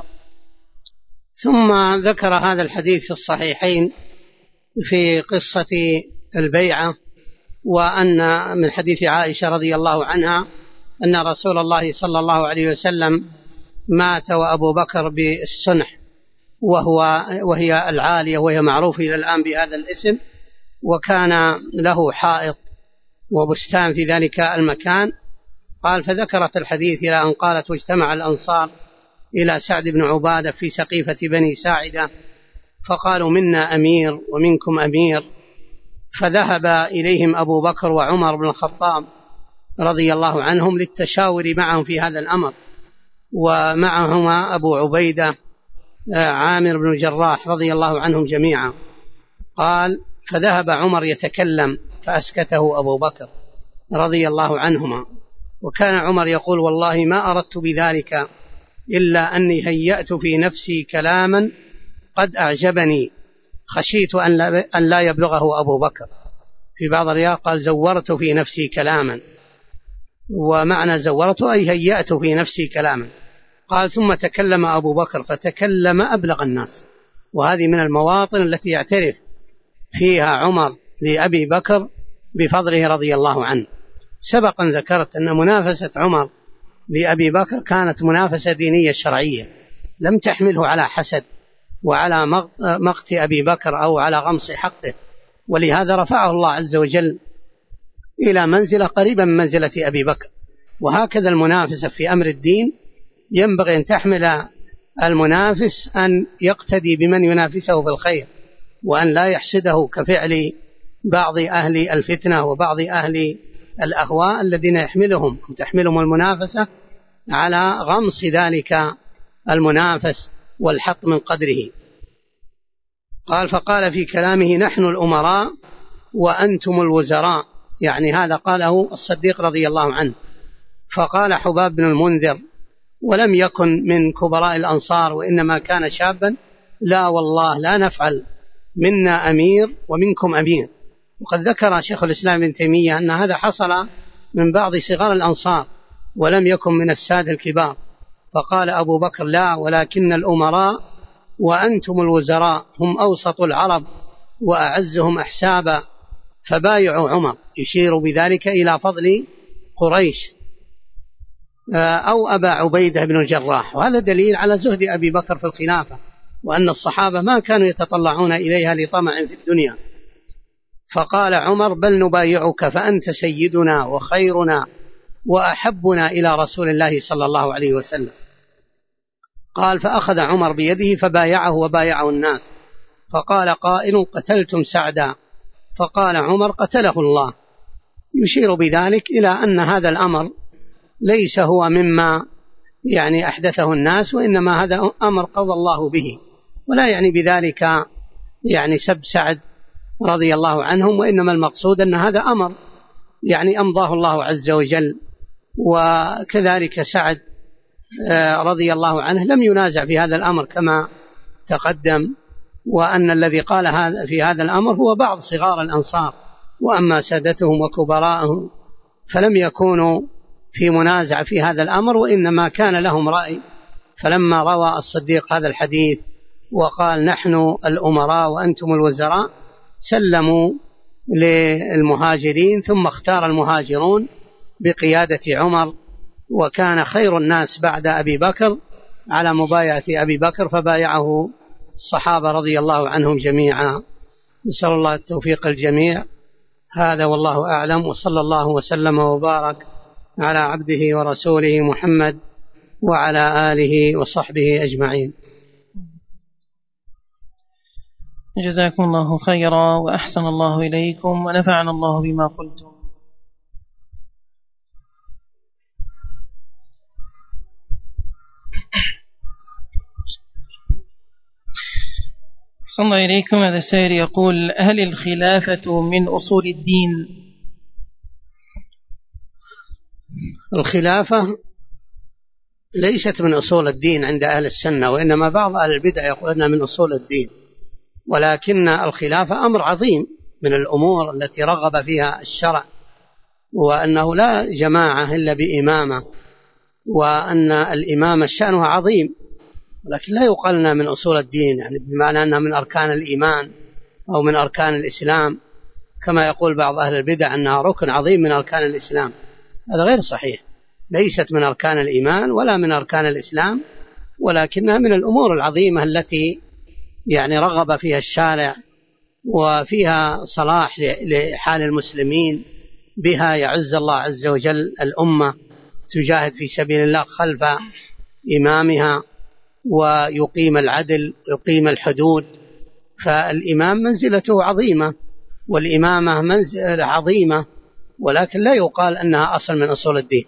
ثم ذكر هذا الحديث في الصحيحين في قصة البيعة، وأن من حديث عائشة رضي الله عنها أن رسول الله صلى الله عليه وسلم مات وأبو بكر بالسنح، وهي العالية، وهي معروفة إلى الآن بهذا الاسم، وكان له حائط وبستان في ذلك المكان. قال: فذكرت الحديث إلى أن قالت: واجتمع الأنصار إلى سعد بن عبادة في سقيفة بني ساعدة، فقالوا: منا أمير ومنكم أمير، فذهب إليهم أبو بكر وعمر بن الخطاب رضي الله عنهم للتشاور معهم في هذا الأمر، ومعهما أبو عبيدة عامر بن الجراح رضي الله عنهم جميعا. قال: فذهب عمر يتكلم فأسكته أبو بكر رضي الله عنهما، وكان عمر يقول: والله ما أردت بذلك إلا أني هيأت في نفسي كلاما قد أعجبني خشيت أن لا يبلغه أبو بكر. في بعض الروايات قال زورت في نفسي كلاما، ومعنى زورت أي هيأت في نفسي كلاما. قال ثم تكلم أبو بكر فتكلم أبلغ الناس. وهذه من المواطن التي يعترف فيها عمر لأبي بكر بفضله رضي الله عنه. سبقا ذكرت أن منافسة عمر لأبي بكر كانت منافسة دينية شرعية، لم تحمله على حسد وعلى مقت أبي بكر أو على غمص حقه، ولهذا رفعه الله عز وجل إلى منزلة قريبة من منزلة أبي بكر. وهكذا المنافسة في أمر الدين ينبغي أن تحمل المنافس أن يقتدي بمن ينافسه في الخير، وأن لا يحسده كفعل بعض أهل الفتنة وبعض أهل الأهواء الذين تحملهم المنافسة على غمص ذلك المنافس والحط من قدره. قال فقال في كلامه نحن الأمراء وأنتم الوزراء، يعني هذا قاله الصديق رضي الله عنه. فقال حباب بن المنذر ولم يكن من كبراء الأنصار وإنما كان شابا لا والله لا نفعل، منا أمير ومنكم أمير. وقد ذكر شيخ الإسلام ابن تيمية أن هذا حصل من بعض صغار الأنصار ولم يكن من السادة الكبار. فقال أبو بكر لا ولكن الأمراء وأنتم الوزراء هم أوسط العرب وأعزهم أحسابا، فبايعوا عمر، يشير بذلك إلى فضل قريش أو أبا عبيدة بن الجراح. وهذا دليل على زهد أبي بكر في الخلافة، وأن الصحابة ما كانوا يتطلعون إليها لطمع في الدنيا. فقال عمر بل نبايعك فأنت سيدنا وخيرنا وأحبنا إلى رسول الله صلى الله عليه وسلم. قال فأخذ عمر بيده فبايعه وبايعه الناس. فقال قائل قتلتم سعدا، فقال عمر قتله الله، يشير بذلك إلى أن هذا الأمر ليس هو مما يعني أحدثه الناس، وإنما هذا أمر قضى الله به، ولا يعني بذلك يعني سب سعد رضي الله عنهم، وإنما المقصود أن هذا أمر يعني أمضاه الله عز وجل. وكذلك سعد رضي الله عنه لم ينازع في هذا الأمر كما تقدم، وأن الذي قال هذا في هذا الأمر هو بعض صغار الأنصار، وأما سادتهم وكبراءهم فلم يكونوا في منازع في هذا الأمر، وإنما كان لهم رأي. فلما روى الصديق هذا الحديث وقال نحن الأمراء وأنتم الوزراء سلموا للمهاجرين، ثم اختار المهاجرون بقيادة عمر، وكان خير الناس بعد أبي بكر على مبايعة أبي بكر، فبايعه الصحابة رضي الله عنهم جميعا. نسأل الله التوفيق الجميع. هذا والله أعلم، وصلى الله وسلم وبارك على عبده ورسوله محمد وعلى آله وصحبه أجمعين. جزاكم الله خيرا وأحسن الله إليكم ونفعنا الله بما قلتم. أحسن الله إليكم. هذا السائل يقول هل الخلافة من أصول الدين؟ الخلافة ليست من أصول الدين عند أهل السنة، وإنما بعض أهل البدع يقول أنها من أصول الدين، ولكن الخلافة أمر عظيم من الأمور التي رغب فيها الشرع، وأنه لا جماعة إلا بإمامة، وأن الإمامة شأنها عظيم، ولكن لا يقالنا من أصول الدين، يعني بمعنى أنها من أركان الإيمان أو من أركان الإسلام، كما يقول بعض أهل البدع أنها ركن عظيم من أركان الإسلام. هذا غير صحيح، ليست من أركان الإيمان ولا من أركان الإسلام، ولكنها من الأمور العظيمة التي يعني رغب فيها الشارع، وفيها صلاح لحال المسلمين، بها يعز الله عز وجل الأمة، تجاهد في سبيل الله خلف إمامها، ويقيم العدل ويقيم الحدود. فالإمام منزلته عظيمة، والإمامة منزلة عظيمة، ولكن لا يقال أنها أصل من أصول الدين.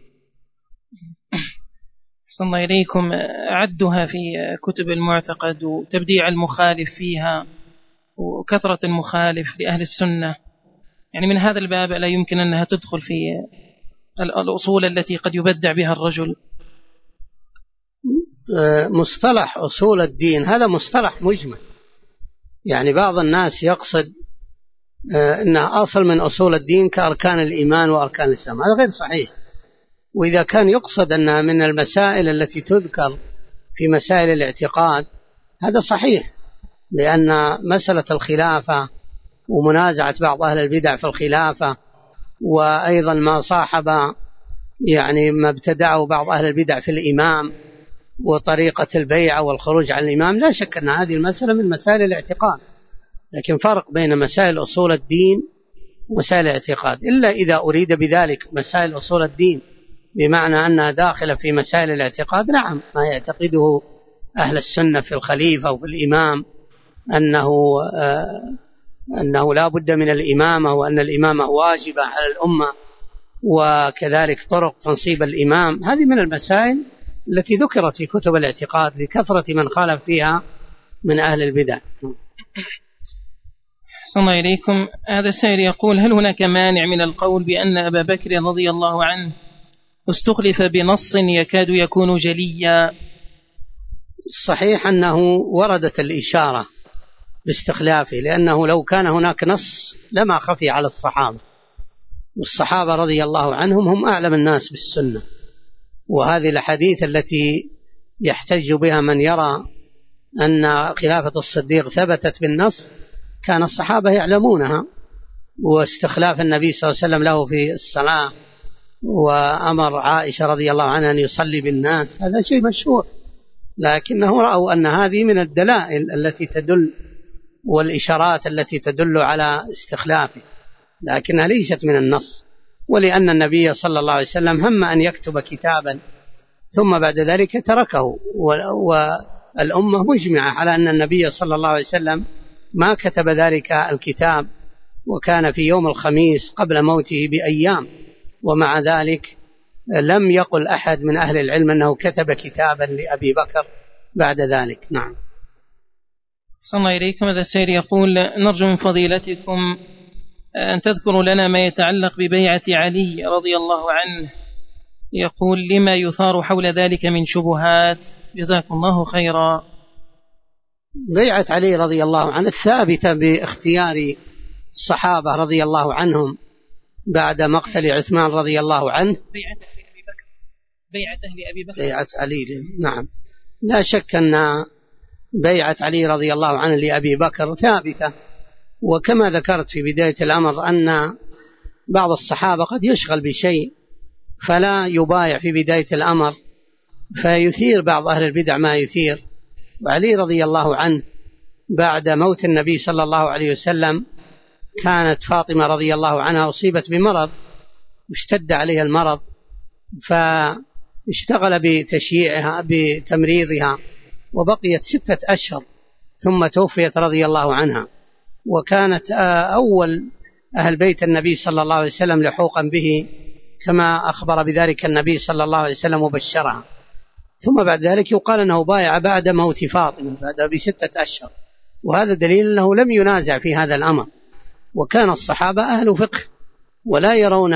أحسن الله إليكم. عدها في كتب المعتقد وتبديع المخالف فيها وكثرة المخالف لأهل السنة، يعني من هذا الباب لا يمكن أنها تدخل في الأصول التي قد يبدع بها الرجل؟ مصطلح أصول الدين هذا مصطلح مجمل، يعني بعض الناس يقصد أنها أصل من أصول الدين كأركان الإيمان وأركان الإسلام، هذا غير صحيح. وإذا كان يقصد أنها من المسائل التي تذكر في مسائل الاعتقاد هذا صحيح، لأن مسألة الخلافة ومنازعة بعض أهل البدع في الخلافة، وأيضا ما صاحب يعني ما ابتدعه بعض أهل البدع في الإمام وطريقة البيعة والخروج عن الإمام، لا شك أن هذه المسألة من مسائل الاعتقاد، لكن فرق بين مسائل أصول الدين ومسائل الاعتقاد، إلا إذا أريد بذلك مسائل أصول الدين بمعنى أنها داخلة في مسائل الاعتقاد. نعم، ما يعتقده أهل السنة في الخليفة وفي الإمام أنه لا بد من الإمامة، وأن الإمامة واجبة على الأمة، وكذلك طرق تنصيب الإمام، هذه من المسائل التي ذكرت في كتب الاعتقاد لكثرة من خالف فيها من أهل البدع. صلى الله إليكم. هذا السائل يقول: هل هناك مانع من القول بأن أبا بكر رضي الله عنه استخلف بنص يكاد يكون جليا؟ صحيح أنه وردت الإشارة باستخلافه، لأنه لو كان هناك نص لما خفي على الصحابة، والصحابة رضي الله عنهم هم أعلم الناس بالسنة، وهذه الحديث التي يحتج بها من يرى أن خلافة الصديق ثبتت بالنص كان الصحابة يعلمونها، واستخلاف النبي صلى الله عليه وسلم له في الصلاة وأمر عائشة رضي الله عنها أن يصلي بالناس، هذا شيء مشهور، لكنه رأوا أن هذه من الدلائل التي تدل والإشارات التي تدل على استخلافه، لكنها ليست من النص. ولأن النبي صلى الله عليه وسلم هم أن يكتب كتابا ثم بعد ذلك تركه، والأمة مجمعة على أن النبي صلى الله عليه وسلم ما كتب ذلك الكتاب، وكان في يوم الخميس قبل موته بأيام، ومع ذلك لم يقل أحد من أهل العلم أنه كتب كتابا لأبي بكر بعد ذلك. نعم. صلى الله إليكم. هذا السائل يقول: نرجو من فضيلتكم أن تذكروا لنا ما يتعلق ببيعة علي رضي الله عنه، يقول: لما يثار حول ذلك من شبهات، جزاكم الله خيرا. بيعة علي رضي الله عنه الثابتة باختيار الصحابة رضي الله عنهم بعد مقتل عثمان رضي الله عنه، بيعة علي. نعم، لا شك أن بيعة علي رضي الله عنه لأبي بكر ثابتة، وكما ذكرت في بداية الأمر أن بعض الصحابة قد يشغل بشيء فلا يبايع في بداية الأمر، فيثير بعض أهل البدع ما يثير. وعلي رضي الله عنه بعد موت النبي صلى الله عليه وسلم كانت فاطمة رضي الله عنها أصيبت بمرض واشتد عليها المرض، فاشتغل بتشييعها بتمريضها، وبقيت 6 أشهر ثم توفيت رضي الله عنها، وكانت أول أهل بيت النبي صلى الله عليه وسلم لحوقا به كما أخبر بذلك النبي صلى الله عليه وسلم وبشرها. ثم بعد ذلك يقال أنه بايع بعد موت فاطمة بعد ب6 أشهر، وهذا دليل أنه لم ينازع في هذا الأمر، وكان الصحابة أهل فقه ولا يرون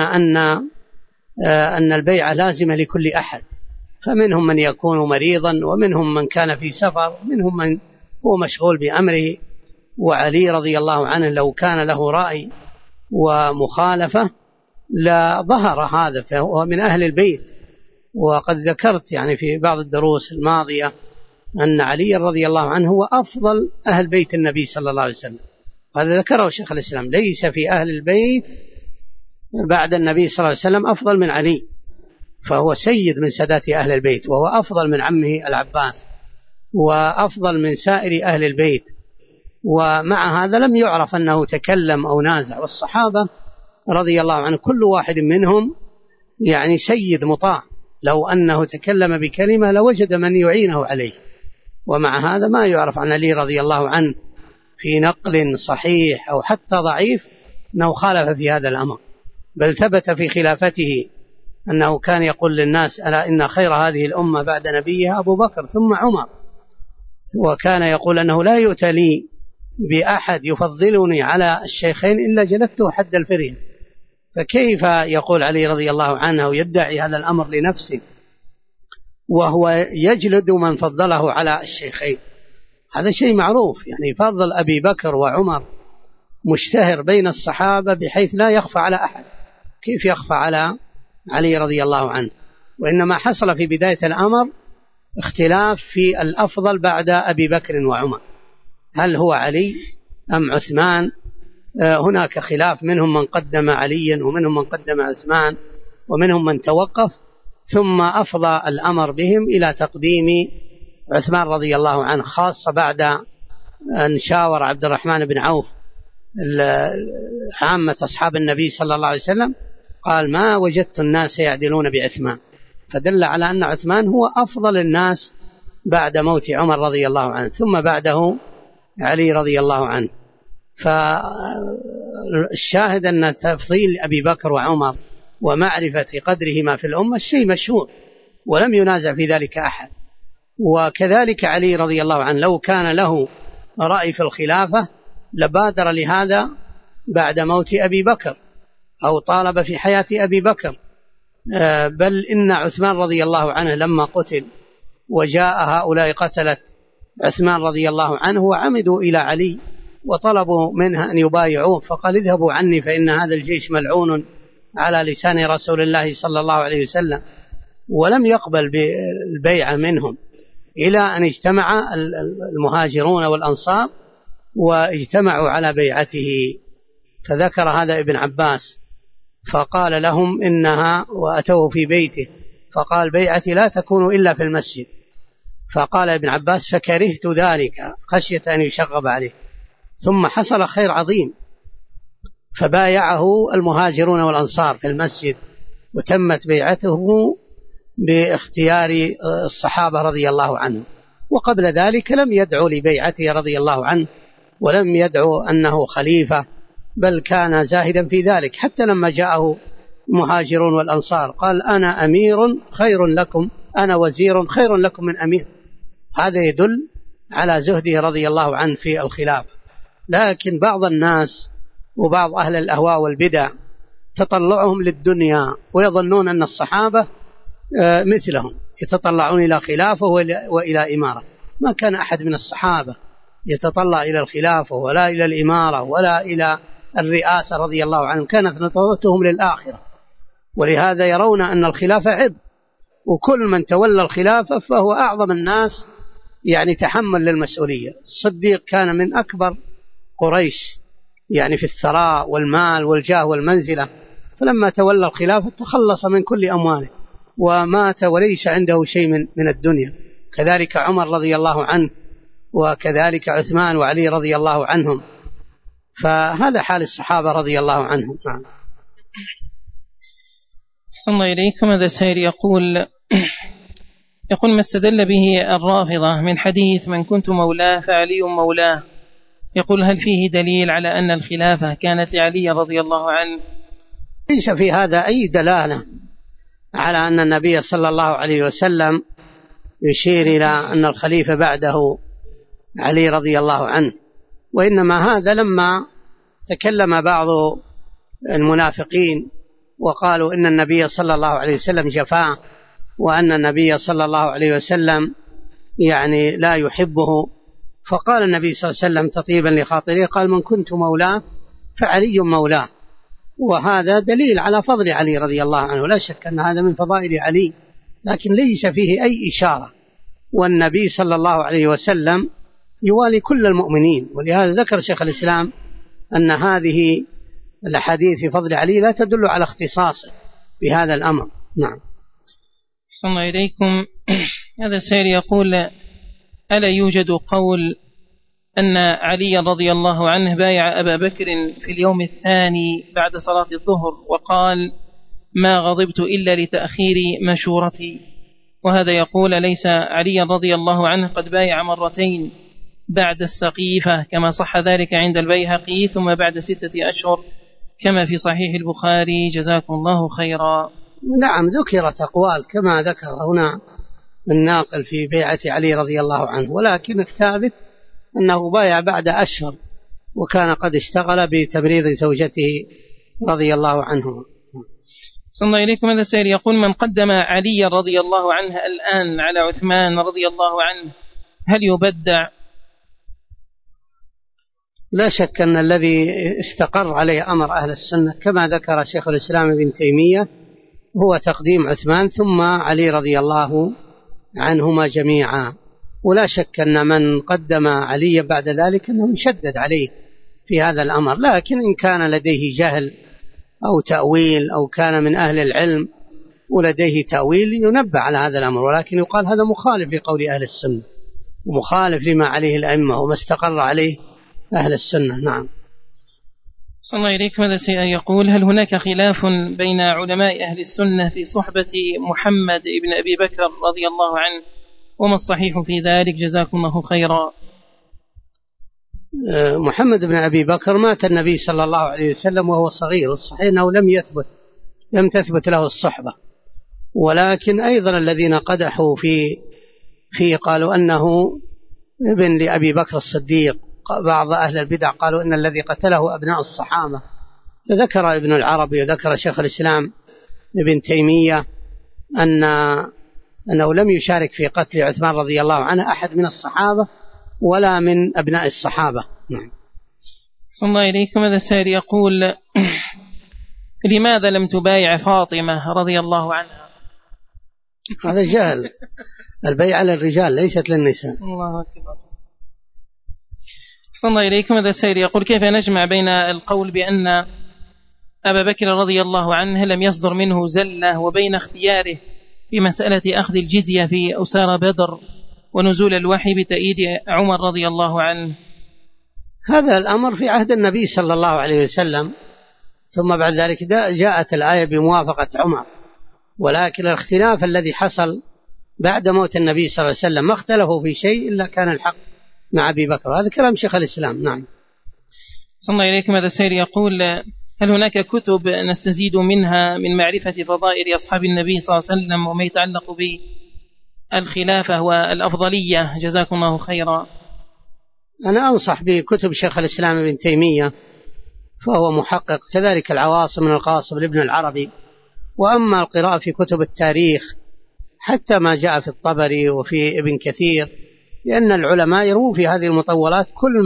أن البيعة لازمة لكل أحد، فمنهم من يكون مريضا، ومنهم من كان في سفر، ومنهم من هو مشغول بأمره. وعلي رضي الله عنه لو كان له رأي ومخالفة لا ظهر هذا، فهو من أهل البيت. وقد ذكرت يعني في بعض الدروس الماضية أن علي رضي الله عنه هو أفضل أهل بيت النبي صلى الله عليه وسلم، هذا ذكره شيخ الإسلام، ليس في أهل البيت بعد النبي صلى الله عليه وسلم أفضل من علي، فهو سيد من سادات أهل البيت، وهو أفضل من عمه العباس، وأفضل من سائر أهل البيت. ومع هذا لم يعرف أنه تكلم أو نازع، والصحابة رضي الله عنه كل واحد منهم يعني سيد مطاع، لو أنه تكلم بكلمة لوجد من يعينه عليه، ومع هذا ما يعرف عن علي رضي الله عنه في نقل صحيح أو حتى ضعيف أنه خالف في هذا الأمر، بل ثبت في خلافته أنه كان يقول للناس: ألا إن خير هذه الأمة بعد نبيها أبو بكر ثم عمر، وكان يقول أنه لا يؤتى لي بأحد يفضلني على الشيخين إلا جلدته حد الفرية. فكيف يقول علي رضي الله عنه ويدعي هذا الأمر لنفسه وهو يجلد من فضله على الشيخين. هذا شيء معروف، يعني فضل أبي بكر وعمر مشتهر بين الصحابة بحيث لا يخفى على أحد. كيف يخفى على علي رضي الله عنه؟ وإنما حصل في بداية الأمر اختلاف في الأفضل بعد أبي بكر وعمر، هل هو علي أم عثمان؟ هناك خلاف، منهم من قدم عليا ومنهم من قدم عثمان ومنهم من توقف، ثم أفضى الأمر بهم إلى تقديم عثمان رضي الله عنه، خاصة بعد أن شاور عبد الرحمن بن عوف عامة أصحاب النبي صلى الله عليه وسلم، قال ما وجدت الناس يعدلون بعثمان، فدل على أن عثمان هو أفضل الناس بعد موت عمر رضي الله عنه، ثم بعده علي رضي الله عنه. فالشاهد أن تفضيل أبي بكر وعمر ومعرفة قدرهما في الأمة شيء مشهور ولم ينازع في ذلك أحد. وكذلك علي رضي الله عنه لو كان له رأي في الخلافة لبادر لهذا بعد موت أبي بكر أو طالب في حياة أبي بكر، بل إن عثمان رضي الله عنه لما قتل وجاء هؤلاء قتلت عثمان رضي الله عنه وعمدوا إلى علي وطلبوا منه أن يبايعوه، فقال اذهبوا عني فإن هذا الجيش ملعون على لسان رسول الله صلى الله عليه وسلم، ولم يقبل بالبيعة منهم، إلى أن اجتمع المهاجرون والأنصار واجتمعوا على بيعته. فذكر هذا ابن عباس فقال لهم إنها، وأتوا في بيته فقال بيعتي لا تكون إلا في المسجد، فقال ابن عباس فكرهت ذلك خشية أن يشغب عليه، ثم حصل خير عظيم فبايعه المهاجرون والأنصار في المسجد، وتمت بيعته باختيار الصحابة رضي الله عنهم. وقبل ذلك لم يدعو لبيعته رضي الله عنه ولم يدعو أنه خليفة، بل كان زاهدا في ذلك، حتى لما جاءه المهاجرون والأنصار قال أنا أمير خير لكم، أنا وزير خير لكم من أمير. هذا يدل على زهده رضي الله عنه في الخلاف. لكن بعض الناس وبعض أهل الأهواء والبدع تطلعهم للدنيا ويظنون أن الصحابة مثلهم يتطلعون إلى خلافة وإلى إمارة. ما كان أحد من الصحابة يتطلع إلى الخلافة ولا إلى الإمارة ولا إلى الرئاسة رضي الله عنهم، كانت نظرتهم للآخرة، ولهذا يرون أن الخلافة عبء، وكل من تولى الخلافة فهو أعظم الناس يعني تحمل للمسؤولية. الصديق كان من أكبر قريش يعني في الثراء والمال والجاه والمنزلة، فلما تولى الخلافة تخلص من كل أمواله ومات وليس عنده شيء من الدنيا. كذلك عمر رضي الله عنه، وكذلك عثمان وعلي رضي الله عنهم. فهذا حال الصحابة رضي الله عنهم. نعم. أحسن الله إليكم. هذا السائل يقول ما استدل به الرافضة من حديث من كنت مولاه فعلي مولاه، يقول هل فيه دليل على أن الخلافة كانت لعلي رضي الله عنه؟ ليس في هذا أي دلالة على أن النبي صلى الله عليه وسلم يشير إلى أن الخليفة بعده علي رضي الله عنه، وإنما هذا لما تكلم بعض المنافقين وقالوا إن النبي صلى الله عليه وسلم جفاه، وأن النبي صلى الله عليه وسلم يعني لا يحبه، فقال النبي صلى الله عليه وسلم تطيبا لخاطره قال من كنت مولاه فعلي مولاه. وهذا دليل على فضل علي رضي الله عنه، لا شك أن هذا من فضائل علي، لكن ليس فيه أي إشارة، والنبي صلى الله عليه وسلم يوالي كل المؤمنين. ولهذا ذكر شيخ الإسلام أن هذه الأحاديث في فضل علي لا تدل على اختصاصه بهذا الأمر. نعم. أحسن الله إليكم. هذا السائل يقول ألا يوجد قول أن علي رضي الله عنه بايع أبا بكر في اليوم الثاني بعد صلاة الظهر وقال ما غضبت إلا لتأخير مشورتي، وهذا يقول ليس علي رضي الله عنه قد بايع مرتين بعد السقيفة كما صح ذلك عند البيهقي ثم بعد 6 أشهر كما في صحيح البخاري جزاكم الله خيرا؟ نعم، ذكرت أقوال كما ذكر هنا الناقل في بيعة علي رضي الله عنه، ولكن الثابت أنه بايع بعد أشهر وكان قد اشتغل بتمريض زوجته رضي الله عنه. صلى الله إليكم. هذا السائل يقول: من قدم علي رضي الله عنه الآن على عثمان رضي الله عنه هل يبدع؟ لا شك أن الذي استقر عليه أمر أهل السنة كما ذكر شيخ الإسلام ابن تيمية هو تقديم عثمان ثم علي رضي الله عنهما جميعا، ولا شك أن من قدم علي بعد ذلك أنه يشدد عليه في هذا الأمر، لكن إن كان لديه جهل أو تأويل أو كان من أهل العلم ولديه تأويل ينبه على هذا الأمر، ولكن يقال هذا مخالف لقول أهل السنة ومخالف لما عليه الأئمة وما استقر عليه أهل السنة. نعم. صلى الله إليكم. هذا يقول: هل هناك خلاف بين علماء أهل السنة في صحبة محمد بن أبي بكر رضي الله عنه، وما الصحيح في ذلك؟ جزاكم الله خيرا. محمد بن أبي بكر مات النبي صلى الله عليه وسلم وهو صغير، والصحيح أنه لم تثبت له الصحبة، ولكن أيضا الذين قدحوا فيه قالوا أنه ابن لأبي بكر الصديق، بعض أهل البدع قالوا إن الذي قتله أبناء الصحابة، فذكر ابن العربي وذكر شيخ الإسلام ابن تيمية أنه لم يشارك في قتل عثمان رضي الله عنه أحد من الصحابة ولا من أبناء الصحابة. نعم. صلى الله إليكم. هذا السائل يقول: لماذا لم تبايع فاطمة رضي الله عنها؟ هذا جهل، البيعة للرجال ليست للنساء. الله أكبر. صلى الله إليكم. هذا السائل يقول: كيف نجمع بين القول بأن أبا بكر رضي الله عنه لم يصدر منه زلة وبين اختياره في مسألة أخذ الجزية في أسارى بدر ونزول الوحي بتأييد عمر رضي الله عنه؟ هذا الأمر في عهد النبي صلى الله عليه وسلم، ثم بعد ذلك جاءت الآية بموافقة عمر، ولكن الاختلاف الذي حصل بعد موت النبي صلى الله عليه وسلم ما اختلفوا في شيء إلا كان الحق مع أبي بكر. هذا كلام شيخ الإسلام. نعم. صلى الله إليكم. هذا السائل يقول: هل هناك كتب نستزيد منها من معرفة فضائل أصحاب النبي صلى الله عليه وسلم وما يتعلق بالخلافة والأفضلية؟ جزاكم الله خيرا. أنا أنصح بكتب شيخ الإسلام ابن تيمية فهو محقق، كذلك العواصم من القاصم لابن العربي. وأما القراءة في كتب التاريخ حتى ما جاء في الطبري وفي ابن كثير، لأن العلماء يروون في هذه المطولات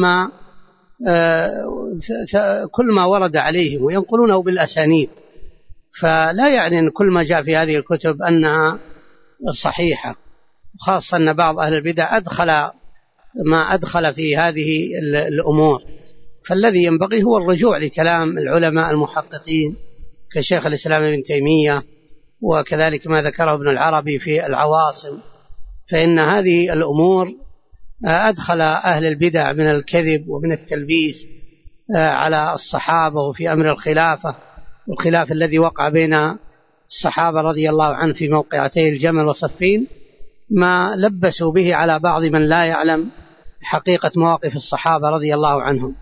كل ما ورد عليهم وينقلونه بالأسانيد، فلا يعني أن كل ما جاء في هذه الكتب أنها صحيحة، خاصة أن بعض أهل البدع ما أدخل في هذه الأمور. فالذي ينبغي هو الرجوع لكلام العلماء المحققين كشيخ الإسلام ابن تيمية، وكذلك ما ذكره ابن العربي في العواصم، فإن هذه الأمور أدخل أهل البدع من الكذب ومن التلبيس على الصحابة وفي أمر الخلافة، والخلاف الذي وقع بين الصحابة رضي الله عنه في موقعتي الجمل وصفين، ما لبسوا به على بعض من لا يعلم حقيقة مواقف الصحابة رضي الله عنهم.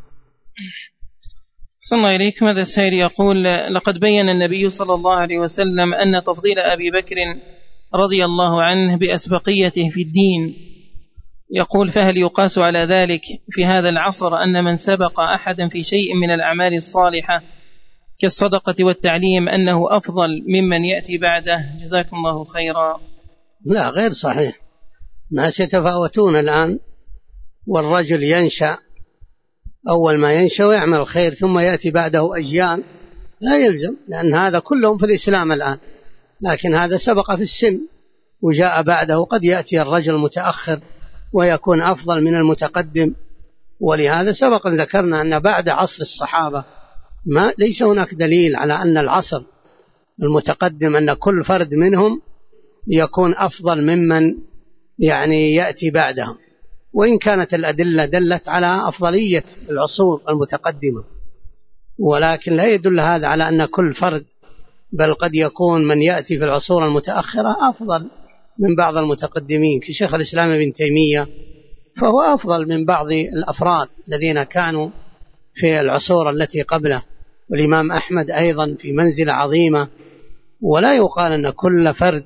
صلى الله إليكم. هذا السائل يقول: لقد بين النبي صلى الله عليه وسلم أن تفضيل أبي بكر رضي الله عنه بأسبقيته في الدين. يقول: فهل يقاس على ذلك في هذا العصر أن من سبق أحدا في شيء من الأعمال الصالحة كالصدقة والتعليم أنه أفضل ممن يأتي بعده؟ جزاكم الله خيرا. لا، غير صحيح. الناس يتفاوتون الآن، والرجل ينشأ أول ما ينشأ ويعمل الخير ثم يأتي بعده أجيال، لا يلزم، لأن هذا كلهم في الإسلام الآن، لكن هذا سبق في السن وجاء بعده، قد يأتي الرجل متأخر ويكون أفضل من المتقدم. ولهذا سبق ذكرنا أن بعد عصر الصحابة ليس هناك دليل على أن العصر المتقدم أن كل فرد منهم يكون أفضل ممن يأتي بعدهم، وإن كانت الأدلة دلت على أفضلية العصور المتقدمة، ولكن لا يدل هذا على أن كل فرد، بل قد يكون من يأتي في العصور المتأخرة أفضل من بعض المتقدمين كشيخ الإسلام ابن تيمية، فهو أفضل من بعض الأفراد الذين كانوا في العصور التي قبله، والإمام أحمد أيضا في منزلة عظيمة. ولا يقال أن كل فرد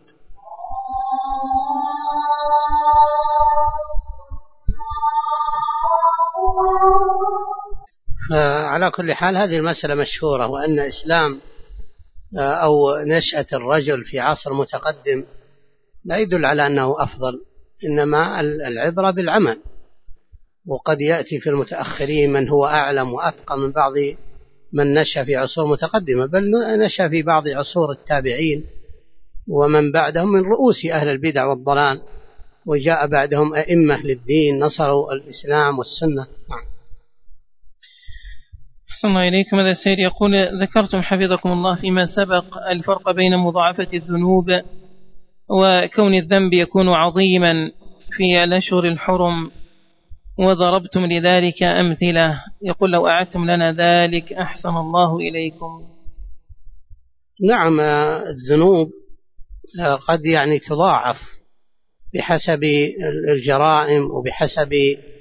على كل حال هذه المسألة مشهورة، وأن إسلام أو نشأة الرجل في عصر متقدم لا يدل على أنه أفضل، إنما العبرة بالعمل. وقد يأتي في المتأخرين من هو أعلم وأتقى من بعض من نشأ في عصور متقدمة، بل نشأ في بعض عصور التابعين ومن بعدهم من رؤوس أهل البدع والضلال، وجاء بعدهم أئمة للدين نصروا الإسلام والسنة. أحسن الله إليكم. هذا السيد يقول: ذكرتم حفظكم الله فيما سبق الفرق بين مضاعفة الذنوب وكون الذنب يكون عظيما في الأشهر الحرم، وضربتم لذلك أمثلة. يقول: لو أعدتم لنا ذلك أحسن الله إليكم. نعم، الذنوب قد تضاعف بحسب الجرائم وبحسب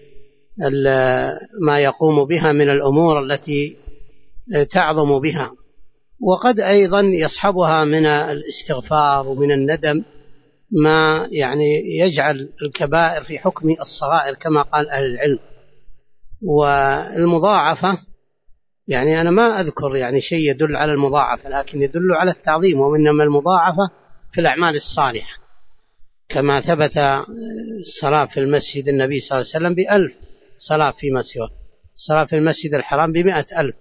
ما يقوم بها من الأمور التي تعظم بها، وقد أيضا يصحبها من الاستغفار ومن الندم ما يجعل الكبائر في حكم الصغائر كما قال أهل العلم. والمضاعفة أنا ما أذكر شيء يدل على المضاعفة، لكن يدل على التعظيم، وإنما المضاعفة في الأعمال الصالحة، كما ثبت الصلاة في المسجد النبي صلى الله عليه وسلم ب1000 صلاة فيما سواه، الصلاة في المسجد الحرام ب100,000.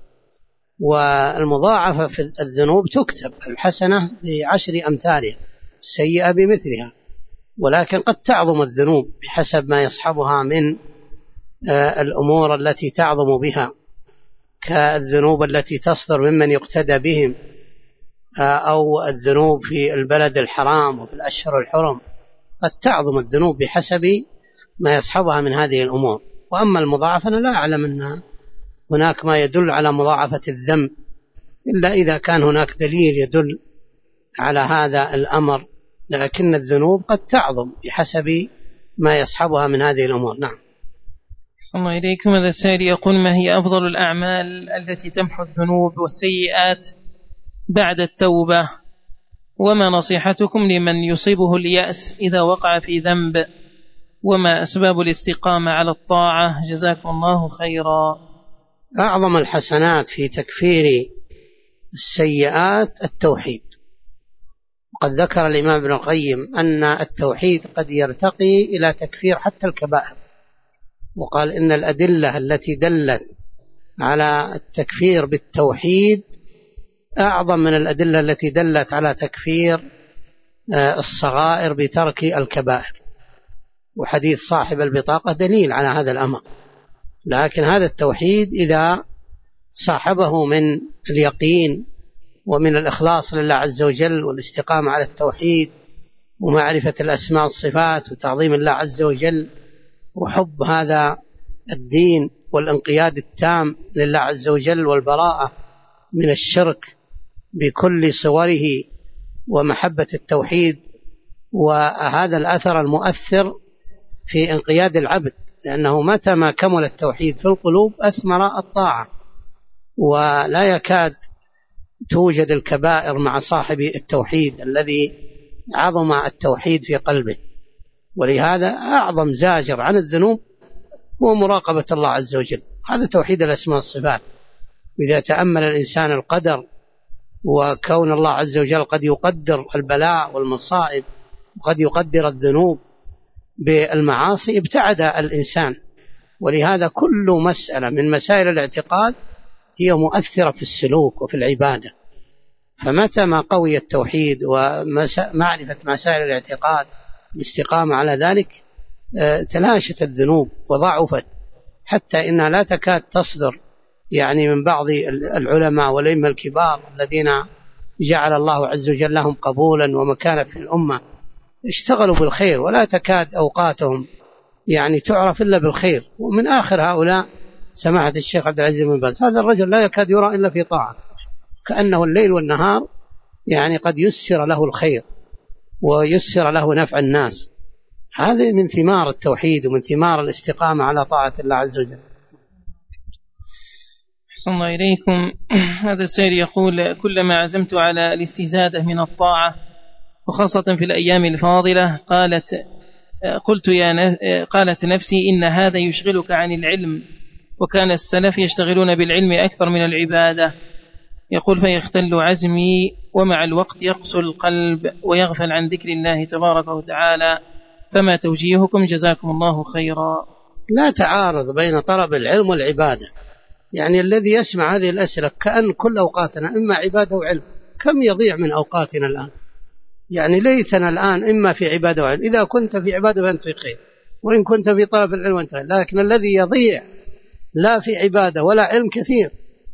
والمضاعفة في الذنوب تكتب الحسنة ب10 أمثالها، السيئة بمثلها، ولكن قد تعظم الذنوب بحسب ما يصحبها من الأمور التي تعظم بها، كالذنوب التي تصدر ممن يقتدى بهم، أو الذنوب في البلد الحرام وفي الأشهر الحرم، قد تعظم الذنوب بحسب ما يصحبها من هذه الأمور. وأما المضاعفة أنا لا أعلم أن هناك ما يدل على مضاعفة الذنب إلا إذا كان هناك دليل يدل على هذا الأمر، لكن الذنوب قد تعظم بحسب ما يصحبها من هذه الأمور. نعم. صلى الله إليكم. هذا السائل يقول: ما هي أفضل الأعمال التي تمحو الذنوب والسيئات بعد التوبة؟ وما نصيحتكم لمن يصيبه اليأس إذا وقع في ذنب؟ وما أسباب الاستقامة على الطاعة؟ جزاكم الله خيرا. أعظم الحسنات في تكفير السيئات التوحيد. وقد ذكر الإمام ابن القيم أن التوحيد قد يرتقي إلى تكفير حتى الكبائر، وقال إن الأدلة التي دلت على التكفير بالتوحيد أعظم من الأدلة التي دلت على تكفير الصغائر بترك الكبائر. وحديث صاحب البطاقة دليل على هذا الأمر. لكن هذا التوحيد إذا صاحبه من اليقين ومن الإخلاص لله عز وجل والاستقامة على التوحيد ومعرفة الأسماء والصفات وتعظيم الله عز وجل وحب هذا الدين والانقياد التام لله عز وجل والبراءة من الشرك بكل صوره ومحبة التوحيد، وهذا الأثر المؤثر في انقياد العبد، لأنه متى ما كمل التوحيد في القلوب أثمر الطاعة، ولا يكاد توجد الكبائر مع صاحب التوحيد الذي عظم التوحيد في قلبه. ولهذا أعظم زاجر عن الذنوب هو مراقبة الله عز وجل، هذا توحيد الأسماء والصفات. إذا تأمل الإنسان القدر وكون الله عز وجل قد يقدر البلاء والمصائب وقد يقدر الذنوب بالمعاصي ابتعد الإنسان. ولهذا كل مسألة من مسائل الاعتقاد هي مؤثرة في السلوك وفي العبادة، فمتى ما قوي التوحيد ومعرفة مسائل الاعتقاد الاستقامة على ذلك تلاشت الذنوب وضعفت، حتى إنها لا تكاد تصدر من بعض العلماء والأئمة الكبار الذين جعل الله عز وجل لهم قبولا ومكانة في الأمة، اشتغلوا بالخير ولا تكاد أوقاتهم تعرف إلا بالخير. ومن آخر هؤلاء سماحة الشيخ عبد العزيز بن باز، هذا الرجل لا يكاد يرى إلا في طاعة، كأنه الليل والنهار قد يسر له الخير ويسر له نفع الناس. هذا من ثمار التوحيد ومن ثمار الاستقامة على طاعة الله عز وجل. أحسن الله إليكم. هذا السيد يقول: كلما عزمت على الاستزادة من الطاعة وخاصة في الأيام الفاضلة قالت نفسي إن هذا يشغلك عن العلم، وكان السلف يشتغلون بالعلم أكثر من العبادة، يقول فيختل عزمي ومع الوقت يقسو القلب ويغفل عن ذكر الله تبارك وتعالى، فما توجيهكم جزاكم الله خيرا؟ لا تعارض بين طلب العلم والعبادة، يعني الذي يسمع هذه الأسئلة كأن كل أوقاتنا إما عبادة وعلم، كم يضيع من أوقاتنا الآن؟ يعني ليتنا الآن إما في عبادة وعلم، إذا كنت في عبادة فأنت في خير، وإن كنت في طلب العلم وأنت خير، لكن الذي يضيع لا في عبادة ولا علم كثير.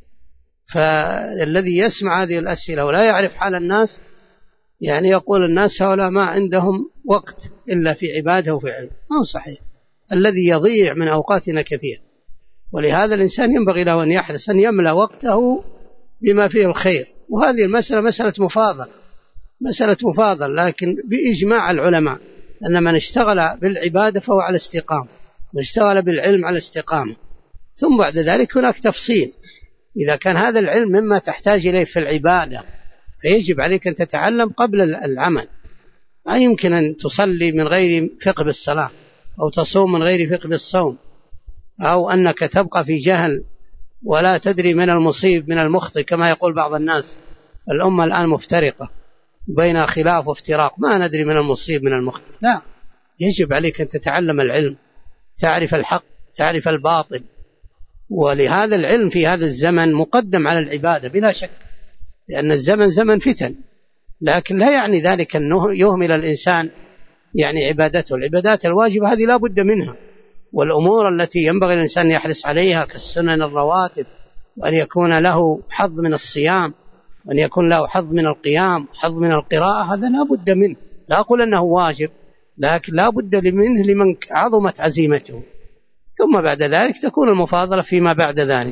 فالذي يسمع هذه الأسئلة ولا يعرف حال الناس، يعني يقول الناس هؤلاء ما عندهم وقت إلا في عبادة وفي علم، ما هو صحيح. الذي يضيع من أوقاتنا كثير، ولهذا الإنسان ينبغي له أن يحرص أن يملأ وقته بما فيه الخير. وهذه المسألة مسألة مفاضل، لكن بإجماع العلماء أن من اشتغل بالعبادة فهو على استقامة، من اشتغل بالعلم على استقامة. ثم بعد ذلك هناك تفصيل، إذا كان هذا العلم مما تحتاج إليه في العبادة فيجب عليك أن تتعلم قبل العمل. لا يمكن أن تصلي من غير فقه بالصلاة، أو تصوم من غير فقه بالصوم، أو أنك تبقى في جهل ولا تدري من المصيب من المخطئ، كما يقول بعض الناس الأمة الآن مفترقة بين خلاف وافتراق، ما ندري من المصيب من المخطئ. لا، يجب عليك أن تتعلم العلم، تعرف الحق، تعرف الباطل. ولهذا العلم في هذا الزمن مقدم على العبادة بلا شك، لأن الزمن زمن فتن، لكن لا يعني ذلك أنه يهمل الإنسان يعني عبادته. العبادات الواجبة هذه لا بد منها، والأمور التي ينبغي الإنسان يحرص عليها كالسنن الرواتب، وأن يكون له حظ من الصيام، وأن يكون له حظ من القيام، حظ من القراءة، هذا لا بد منه. لا أقول أنه واجب، لكن لا بد منه لمن عظمت عزيمته، ثم بعد ذلك تكون المفاضلة فيما بعد ذلك.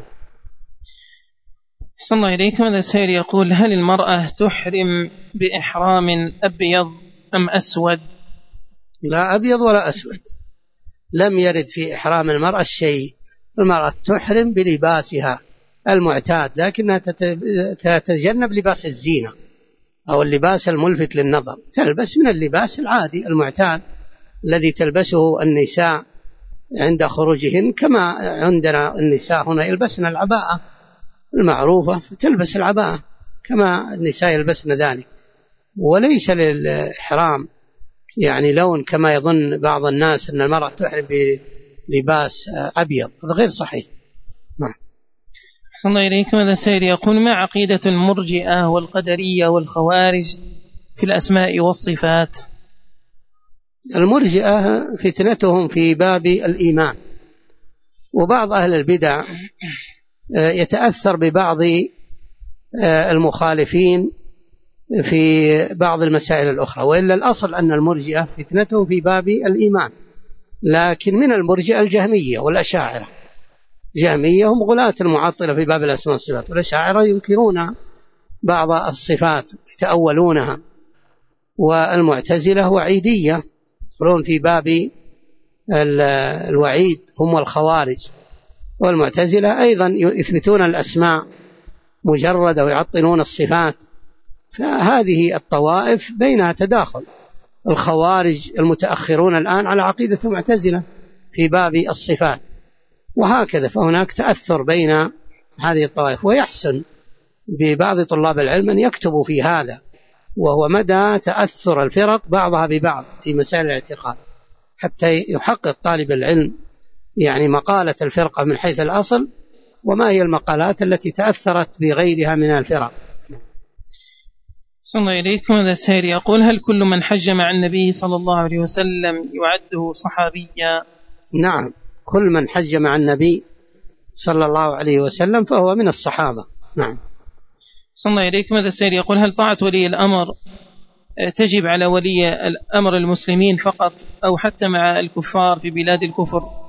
أحسن الله إليكم. هذا السائل يقول هل المرأة تحرم بإحرام أبيض أم أسود؟ لا أبيض ولا أسود، لم يرد في إحرام المرأة شيء. المرأة تحرم بلباسها المعتاد، لكنها تتجنب لباس الزينة أو اللباس الملفت للنظر، تلبس من اللباس العادي المعتاد الذي تلبسه النساء عند خروجهن، كما عندنا النساء هنا يلبسن العباءة المعروفة، فتلبس العباءة كما النساء يلبسن ذلك، وليس للإحرام يعني لون كما يظن بعض الناس أن المرأة تحرم بلباس أبيض، هذا غير صحيح. أحسن الله إليكم. هذا السائل يقول ما عقيدة المرجئة والقدرية والخوارج في الأسماء والصفات؟ المرجئة فتنتهم في باب الإيمان، وبعض أهل البدع يتأثر ببعض المخالفين في بعض المسائل الأخرى، وإلا الأصل أن المرجئة فتنتهم في باب الإيمان. لكن من المرجئة الجهمية والأشاعرة، جهمية هم غلاة المعطلة في باب الأسماء والصفات، والأشاعرة ينكرون بعض الصفات يتأولونها، والمعتزلة وعيدية يدخلون في باب الوعيد هم الخوارج، والمعتزلة أيضا يثبتون الأسماء مجردة ويعطلون الصفات. فهذه الطوائف بينها تداخل. الخوارج المتأخرون الآن على عقيدة المعتزلة في باب الصفات، وهكذا. فهناك تأثر بين هذه الطوائف، ويحسن ببعض طلاب العلم أن يكتبوا في هذا، وهو مدى تأثر الفرق بعضها ببعض في مسائل الاعتقاد، حتى يحقق طالب العلم يعني مقالة الفرقة من حيث الأصل، وما هي المقالات التي تأثرت بغيرها من الفرق. صلى الله إليكم. هذا السائل يقول هل كل من حج مع النبي صلى الله عليه وسلم يعده صحابيا؟ نعم، كل من حج مع النبي صلى الله عليه وسلم فهو من الصحابة. نعم. صلى الله إليكم. هذا السائل يقول هل طاعة ولي الأمر تجب على ولي الأمر المسلمين فقط أو حتى مع الكفار في بلاد الكفر؟